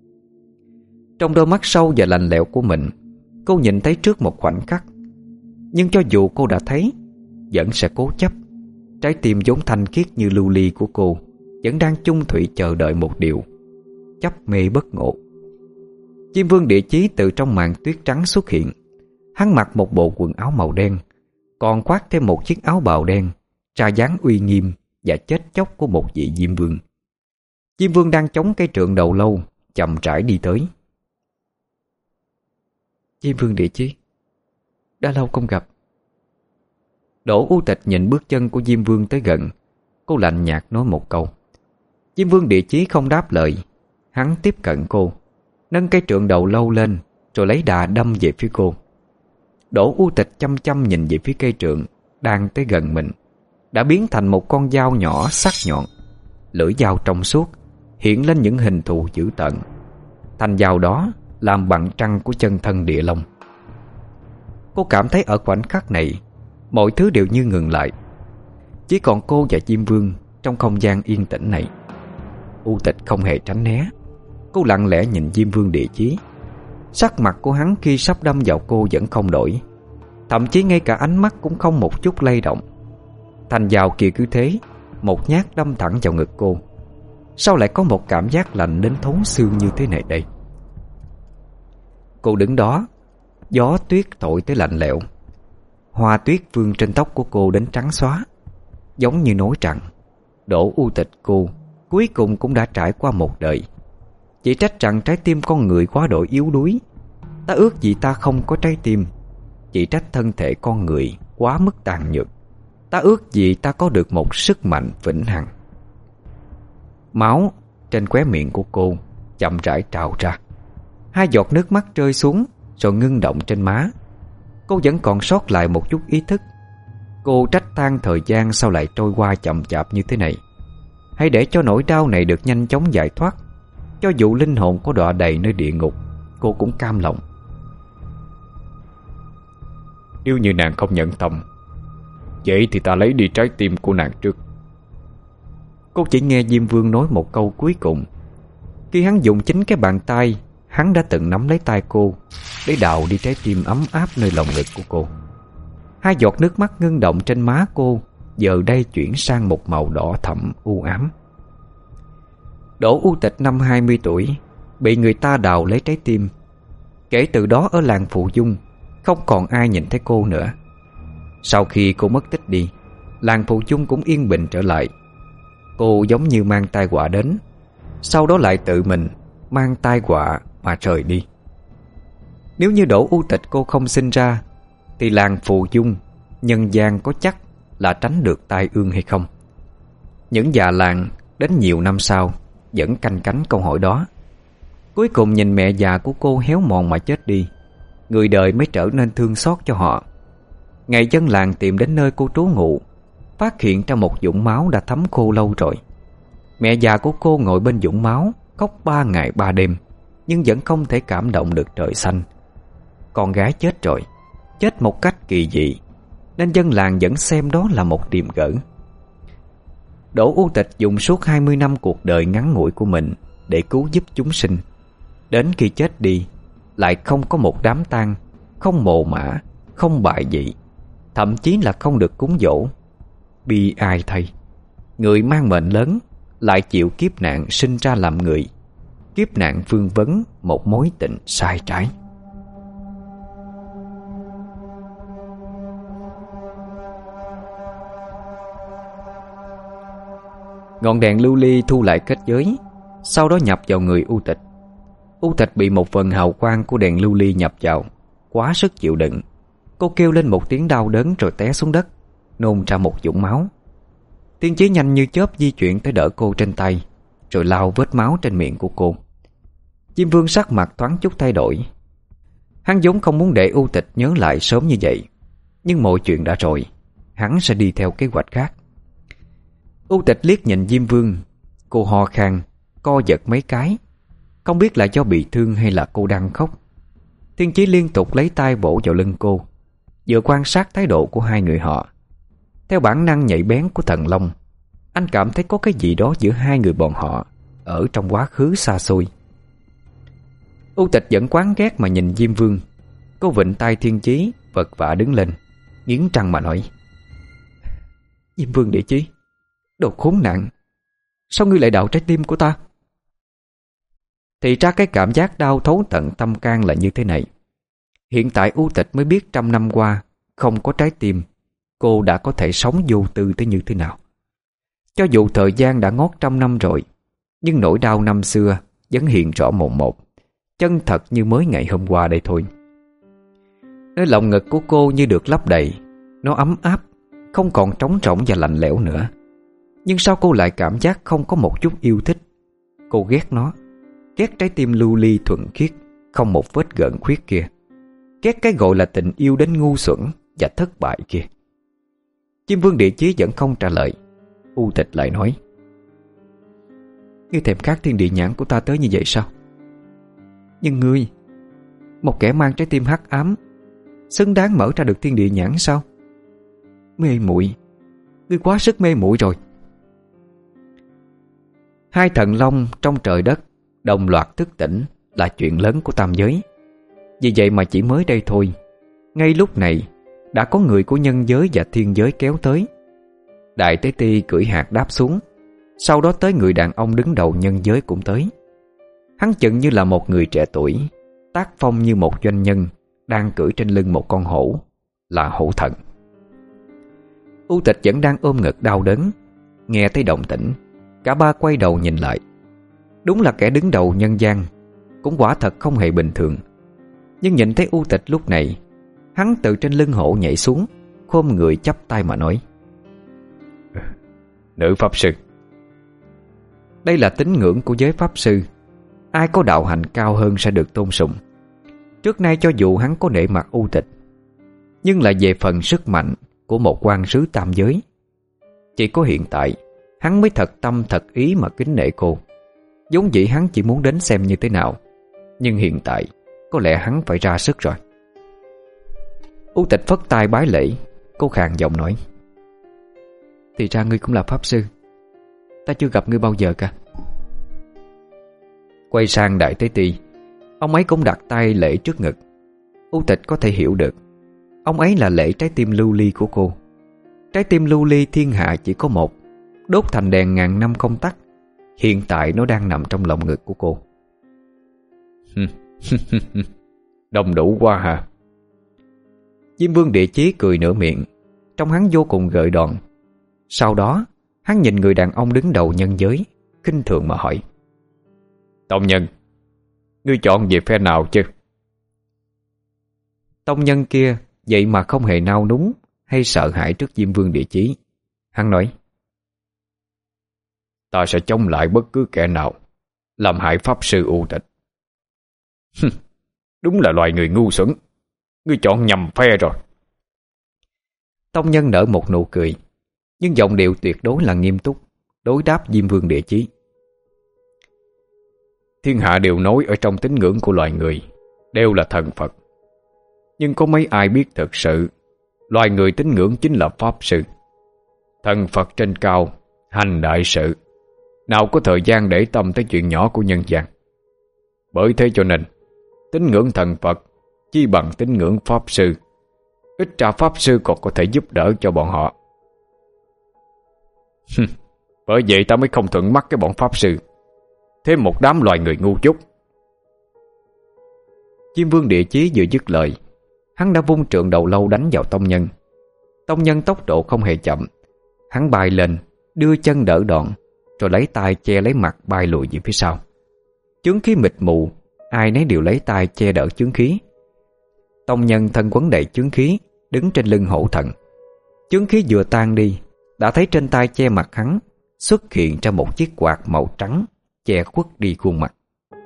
Trong đôi mắt sâu và lạnh lẽo của mình, cô nhìn thấy trước một khoảnh khắc. Nhưng cho dù cô đã thấy, vẫn sẽ cố chấp. Trái tim vốn thanh khiết như lưu ly của cô vẫn đang chung thủy chờ đợi một điều: chấp mê bất ngộ. Diêm Vương Địa Chí từ trong màn tuyết trắng xuất hiện. Hắn mặc một bộ quần áo màu đen, còn khoác thêm một chiếc áo bào đen, ra dáng uy nghiêm và chết chóc của một vị Diêm Vương. Diêm Vương đang chống cây trượng đầu lâu, chậm rãi đi tới. Diêm Vương Địa Chí, đã lâu không gặp. Đỗ U Tịch nhìn bước chân của Diêm Vương tới gần. Cô lạnh nhạt nói một câu. Diêm Vương Địa Chí không đáp lời. Hắn tiếp cận cô, nâng cây trượng đầu lâu lên, rồi lấy đà đâm về phía cô. Đỗ U Tịch chăm chăm nhìn về phía cây trượng đang tới gần mình. Đã biến thành một con dao nhỏ sắc nhọn. Lưỡi dao trong suốt, hiện lên những hình thù dữ tợn. Thanh dao đó làm bằng trăng của chân thân Địa Long. Cô cảm thấy ở khoảnh khắc này, mọi thứ đều như ngừng lại. Chỉ còn cô và Diêm Vương trong không gian yên tĩnh này. U Tịch không hề tránh né. Cô lặng lẽ nhìn Diêm Vương Địa Chí. Sắc mặt của hắn khi sắp đâm vào cô vẫn không đổi, thậm chí ngay cả ánh mắt cũng không một chút lay động. Thanh dao kia cứ thế, một nhát đâm thẳng vào ngực cô. Sao lại có một cảm giác lạnh đến thấu xương như thế này đây? Cô đứng đó, gió tuyết thổi tới lạnh lẽo. Hoa tuyết vương trên tóc của cô đến trắng xóa, giống như nói rằng Đỗ U Tịch cô cuối cùng cũng đã trải qua một đời. Chỉ trách rằng trái tim con người quá độ yếu đuối. Ta ước gì ta không có trái tim. Chỉ trách thân thể con người quá mức tàn nhược. Ta ước gì ta có được một sức mạnh vĩnh hằng. Máu trên khóe miệng của cô chậm rãi trào ra. 2 giọt nước mắt rơi xuống, rồi ngưng động trên má. Cô vẫn còn sót lại một chút ý thức. Cô trách than thời gian sao lại trôi qua chậm chạp như thế này. Hãy để cho nỗi đau này được nhanh chóng giải thoát. Cho dù linh hồn có đọa đầy nơi địa ngục, cô cũng cam lòng. Nếu như nàng không nhận tâm, vậy thì ta lấy đi trái tim của nàng trước. Cô chỉ nghe Diêm Vương nói một câu cuối cùng. Khi hắn dùng chính cái bàn tay hắn đã từng nắm lấy tay cô để đào đi trái tim ấm áp nơi lòng ngực của cô. Hai giọt nước mắt ngưng động trên má cô giờ đây chuyển sang một màu đỏ thẫm u ám. Đỗ U Tịch năm 20 tuổi bị người ta đào lấy trái tim. Kể từ đó ở làng Phù Dung không còn ai nhìn thấy cô nữa. Sau khi cô mất tích đi, làng Phù Dung cũng yên bình trở lại. Cô giống như mang tai họa đến, sau đó lại tự mình mang tai họa mà rời đi. Nếu như Đỗ U Tịch cô không sinh ra, thì làng Phù Dung, nhân gian có chắc là tránh được tai ương hay không? Những già làng đến nhiều năm sau vẫn canh cánh câu hỏi đó. Cuối cùng nhìn mẹ già của cô héo mòn mà chết đi, người đời mới trở nên thương xót cho họ. Ngày dân làng tìm đến nơi cô trú ngụ, phát hiện ra một vũng máu đã thấm khô lâu rồi. Mẹ già của cô ngồi bên vũng máu khóc 3 ngày 3 đêm, nhưng vẫn không thể cảm động được trời xanh. Con gái chết rồi, chết một cách kỳ dị, nên dân làng vẫn xem đó là một điềm gỡ. Đỗ U Tịch dùng suốt 20 năm cuộc đời ngắn ngủi của mình để cứu giúp chúng sinh. Đến khi chết đi, lại không có một đám tang, không mồ mả, không bại dị, thậm chí là không được cúng dỗ. Bi ai thay, người mang mệnh lớn lại chịu kiếp nạn sinh ra làm người. Kiếp nạn vương vấn một mối tình sai trái. Ngọn đèn lưu ly thu lại kết giới, sau đó nhập vào người U Tịch. U Tịch bị một phần hào quang của đèn lưu ly nhập vào, quá sức chịu đựng. Cô kêu lên một tiếng đau đớn rồi té xuống đất, nôn ra một vũng máu. Tiên Chí nhanh như chớp di chuyển tới đỡ cô trên tay, rồi lau vết máu trên miệng của cô. Diêm Vương sắc mặt thoáng chút thay đổi. Hắn vốn không muốn để U Tịch nhớ lại sớm như vậy, nhưng mọi chuyện đã rồi, hắn sẽ đi theo kế hoạch khác. U Tịch liếc nhìn Diêm Vương. Cô ho khan, co giật mấy cái, không biết là do bị thương hay là cô đang khóc. Tiên Chí liên tục lấy tay vỗ vào lưng cô, vừa quan sát thái độ của hai người họ. Theo bản năng nhạy bén của Thần Long, anh cảm thấy có cái gì đó giữa hai người bọn họ ở trong quá khứ xa xôi. U Tịch vẫn quán ghét mà nhìn Diêm Vương. Cô vịnh tay Thiên Chí, vật vã đứng lên, nghiến răng mà nói: Diêm Vương Địa Chí, đồ khốn nạn, sao ngươi lại đào trái tim của ta? Thì ra cái cảm giác đau thấu tận tâm can là như thế này. Hiện tại U Tịch mới biết 100 năm qua không có trái tim, cô đã có thể sống vô tư tới như thế nào. Cho dù thời gian đã ngót 100 năm rồi, nhưng nỗi đau năm xưa vẫn hiện rõ mồn một, chân thật như mới ngày hôm qua đây thôi. Nơi lòng ngực của cô như được lấp đầy, nó ấm áp, không còn trống rỗng và lạnh lẽo nữa. Nhưng sao cô lại cảm giác không có một chút yêu thích? Cô ghét nó, ghét trái tim lưu ly thuần khiết, không một vết gợn khuyết kia, ghét cái gọi là tình yêu đến ngu xuẩn và thất bại kia. Diêm Vương Địa Chí vẫn không trả lời. U Tịch lại nói: Ngươi thèm khát thiên địa nhãn của ta tới như vậy sao? Nhưng ngươi, một kẻ mang trái tim hắc ám, xứng đáng mở ra được thiên địa nhãn sao? Mê muội, ngươi quá sức mê muội rồi. Hai thần long trong trời đất đồng loạt thức tỉnh là chuyện lớn của tam giới. Vì vậy mà chỉ mới đây thôi, ngay lúc này đã có người của nhân giới và thiên giới kéo tới. Đại Tế Ti cưỡi hạt đáp xuống, sau đó tới người đàn ông đứng đầu nhân giới cũng tới. Hắn chừng như là một người trẻ tuổi, tác phong như một doanh nhân đang cưỡi trên lưng một con hổ, là hổ thần. U Tịch vẫn đang ôm ngực đau đớn. Nghe thấy động tĩnh, cả ba quay đầu nhìn lại. Đúng là kẻ đứng đầu nhân gian, cũng quả thật không hề bình thường. Nhưng nhìn thấy U Tịch lúc này, hắn từ trên lưng hổ nhảy xuống, khom người chắp tay mà nói: Nữ pháp sư. Đây là tín ngưỡng của giới pháp sư. Ai có đạo hạnh cao hơn sẽ được tôn sùng. Trước nay cho dù hắn có nể mặt U Tịch, nhưng là về phần sức mạnh của một quan sứ tam giới. Chỉ có hiện tại hắn mới thật tâm thật ý mà kính nể cô. Vốn dĩ hắn chỉ muốn đến xem như thế nào, nhưng hiện tại có lẽ hắn phải ra sức rồi. U Tịch phất tay bái lễ. Cô khàn giọng nói: Thì ra ngươi cũng là pháp sư. Ta chưa gặp ngươi bao giờ cả. Quay sang Đại Tế Ti, ông ấy cũng đặt tay lễ trước ngực. U Tịch có thể hiểu được, ông ấy là lễ trái tim lưu ly của cô. Trái tim lưu ly thiên hạ chỉ có một, đốt thành đèn ngàn năm không tắt. Hiện tại nó đang nằm trong lòng ngực của cô. Đông đủ quá hả? Diêm Vương Địa Chí cười nửa miệng, trông hắn vô cùng gợi đòn. Sau đó hắn nhìn người đàn ông đứng đầu nhân giới, khinh thường mà hỏi: Tông Nhân, ngươi chọn về phe nào chứ? Tông Nhân kia vậy mà không hề nao núng hay sợ hãi trước Diêm Vương Địa Chí. Hắn nói: Ta sẽ chống lại bất cứ kẻ nào làm hại pháp sư U Tịch. Đúng là loài người ngu xuẩn. Ngươi chọn nhầm phe rồi. Tông Nhân nở một nụ cười, nhưng giọng điệu tuyệt đối là nghiêm túc, đối đáp Diêm Vương Địa Chí: Thiên hạ đều nói ở trong tín ngưỡng của loài người đều là thần Phật, nhưng có mấy ai biết thật sự loài người tín ngưỡng chính là pháp sư. Thần Phật trên cao hành đại sự, nào có thời gian để tâm tới chuyện nhỏ của nhân gian. Bởi thế cho nên tín ngưỡng thần Phật chi bằng tín ngưỡng pháp sư. Ít ra pháp sư còn có thể giúp đỡ cho bọn họ. Bởi vậy ta mới không thuận mắt cái bọn pháp sư, thêm một đám loài người ngu chút. Diêm Vương Địa Chí vừa dứt lời, hắn đã vung trượng đầu lâu đánh vào Tông Nhân. Tông Nhân tốc độ không hề chậm, hắn bay lên, đưa chân đỡ đòn, rồi lấy tay che lấy mặt bay lùi về phía sau. Chướng khí mịt mù, ai nấy đều lấy tay che đỡ chướng khí. Tông Nhân thân quấn đầy chướng khí, đứng trên lưng hổ thần. Chướng khí vừa tan đi, đã thấy trên tay che mặt hắn xuất hiện ra một chiếc quạt màu trắng che khuất đi khuôn mặt.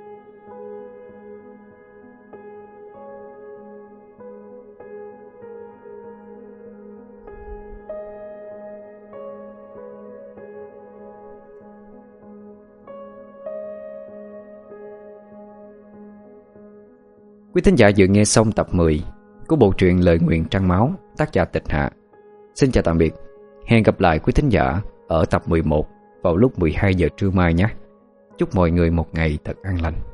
Quý thính giả vừa nghe xong tập 10 của bộ truyện Lời Nguyền Trăng Máu, tác giả Tịch Hạ. Xin chào tạm biệt. Hẹn gặp lại quý thính giả ở tập 11 vào lúc 12 giờ trưa mai nhé. Chúc mọi người một ngày thật an lành.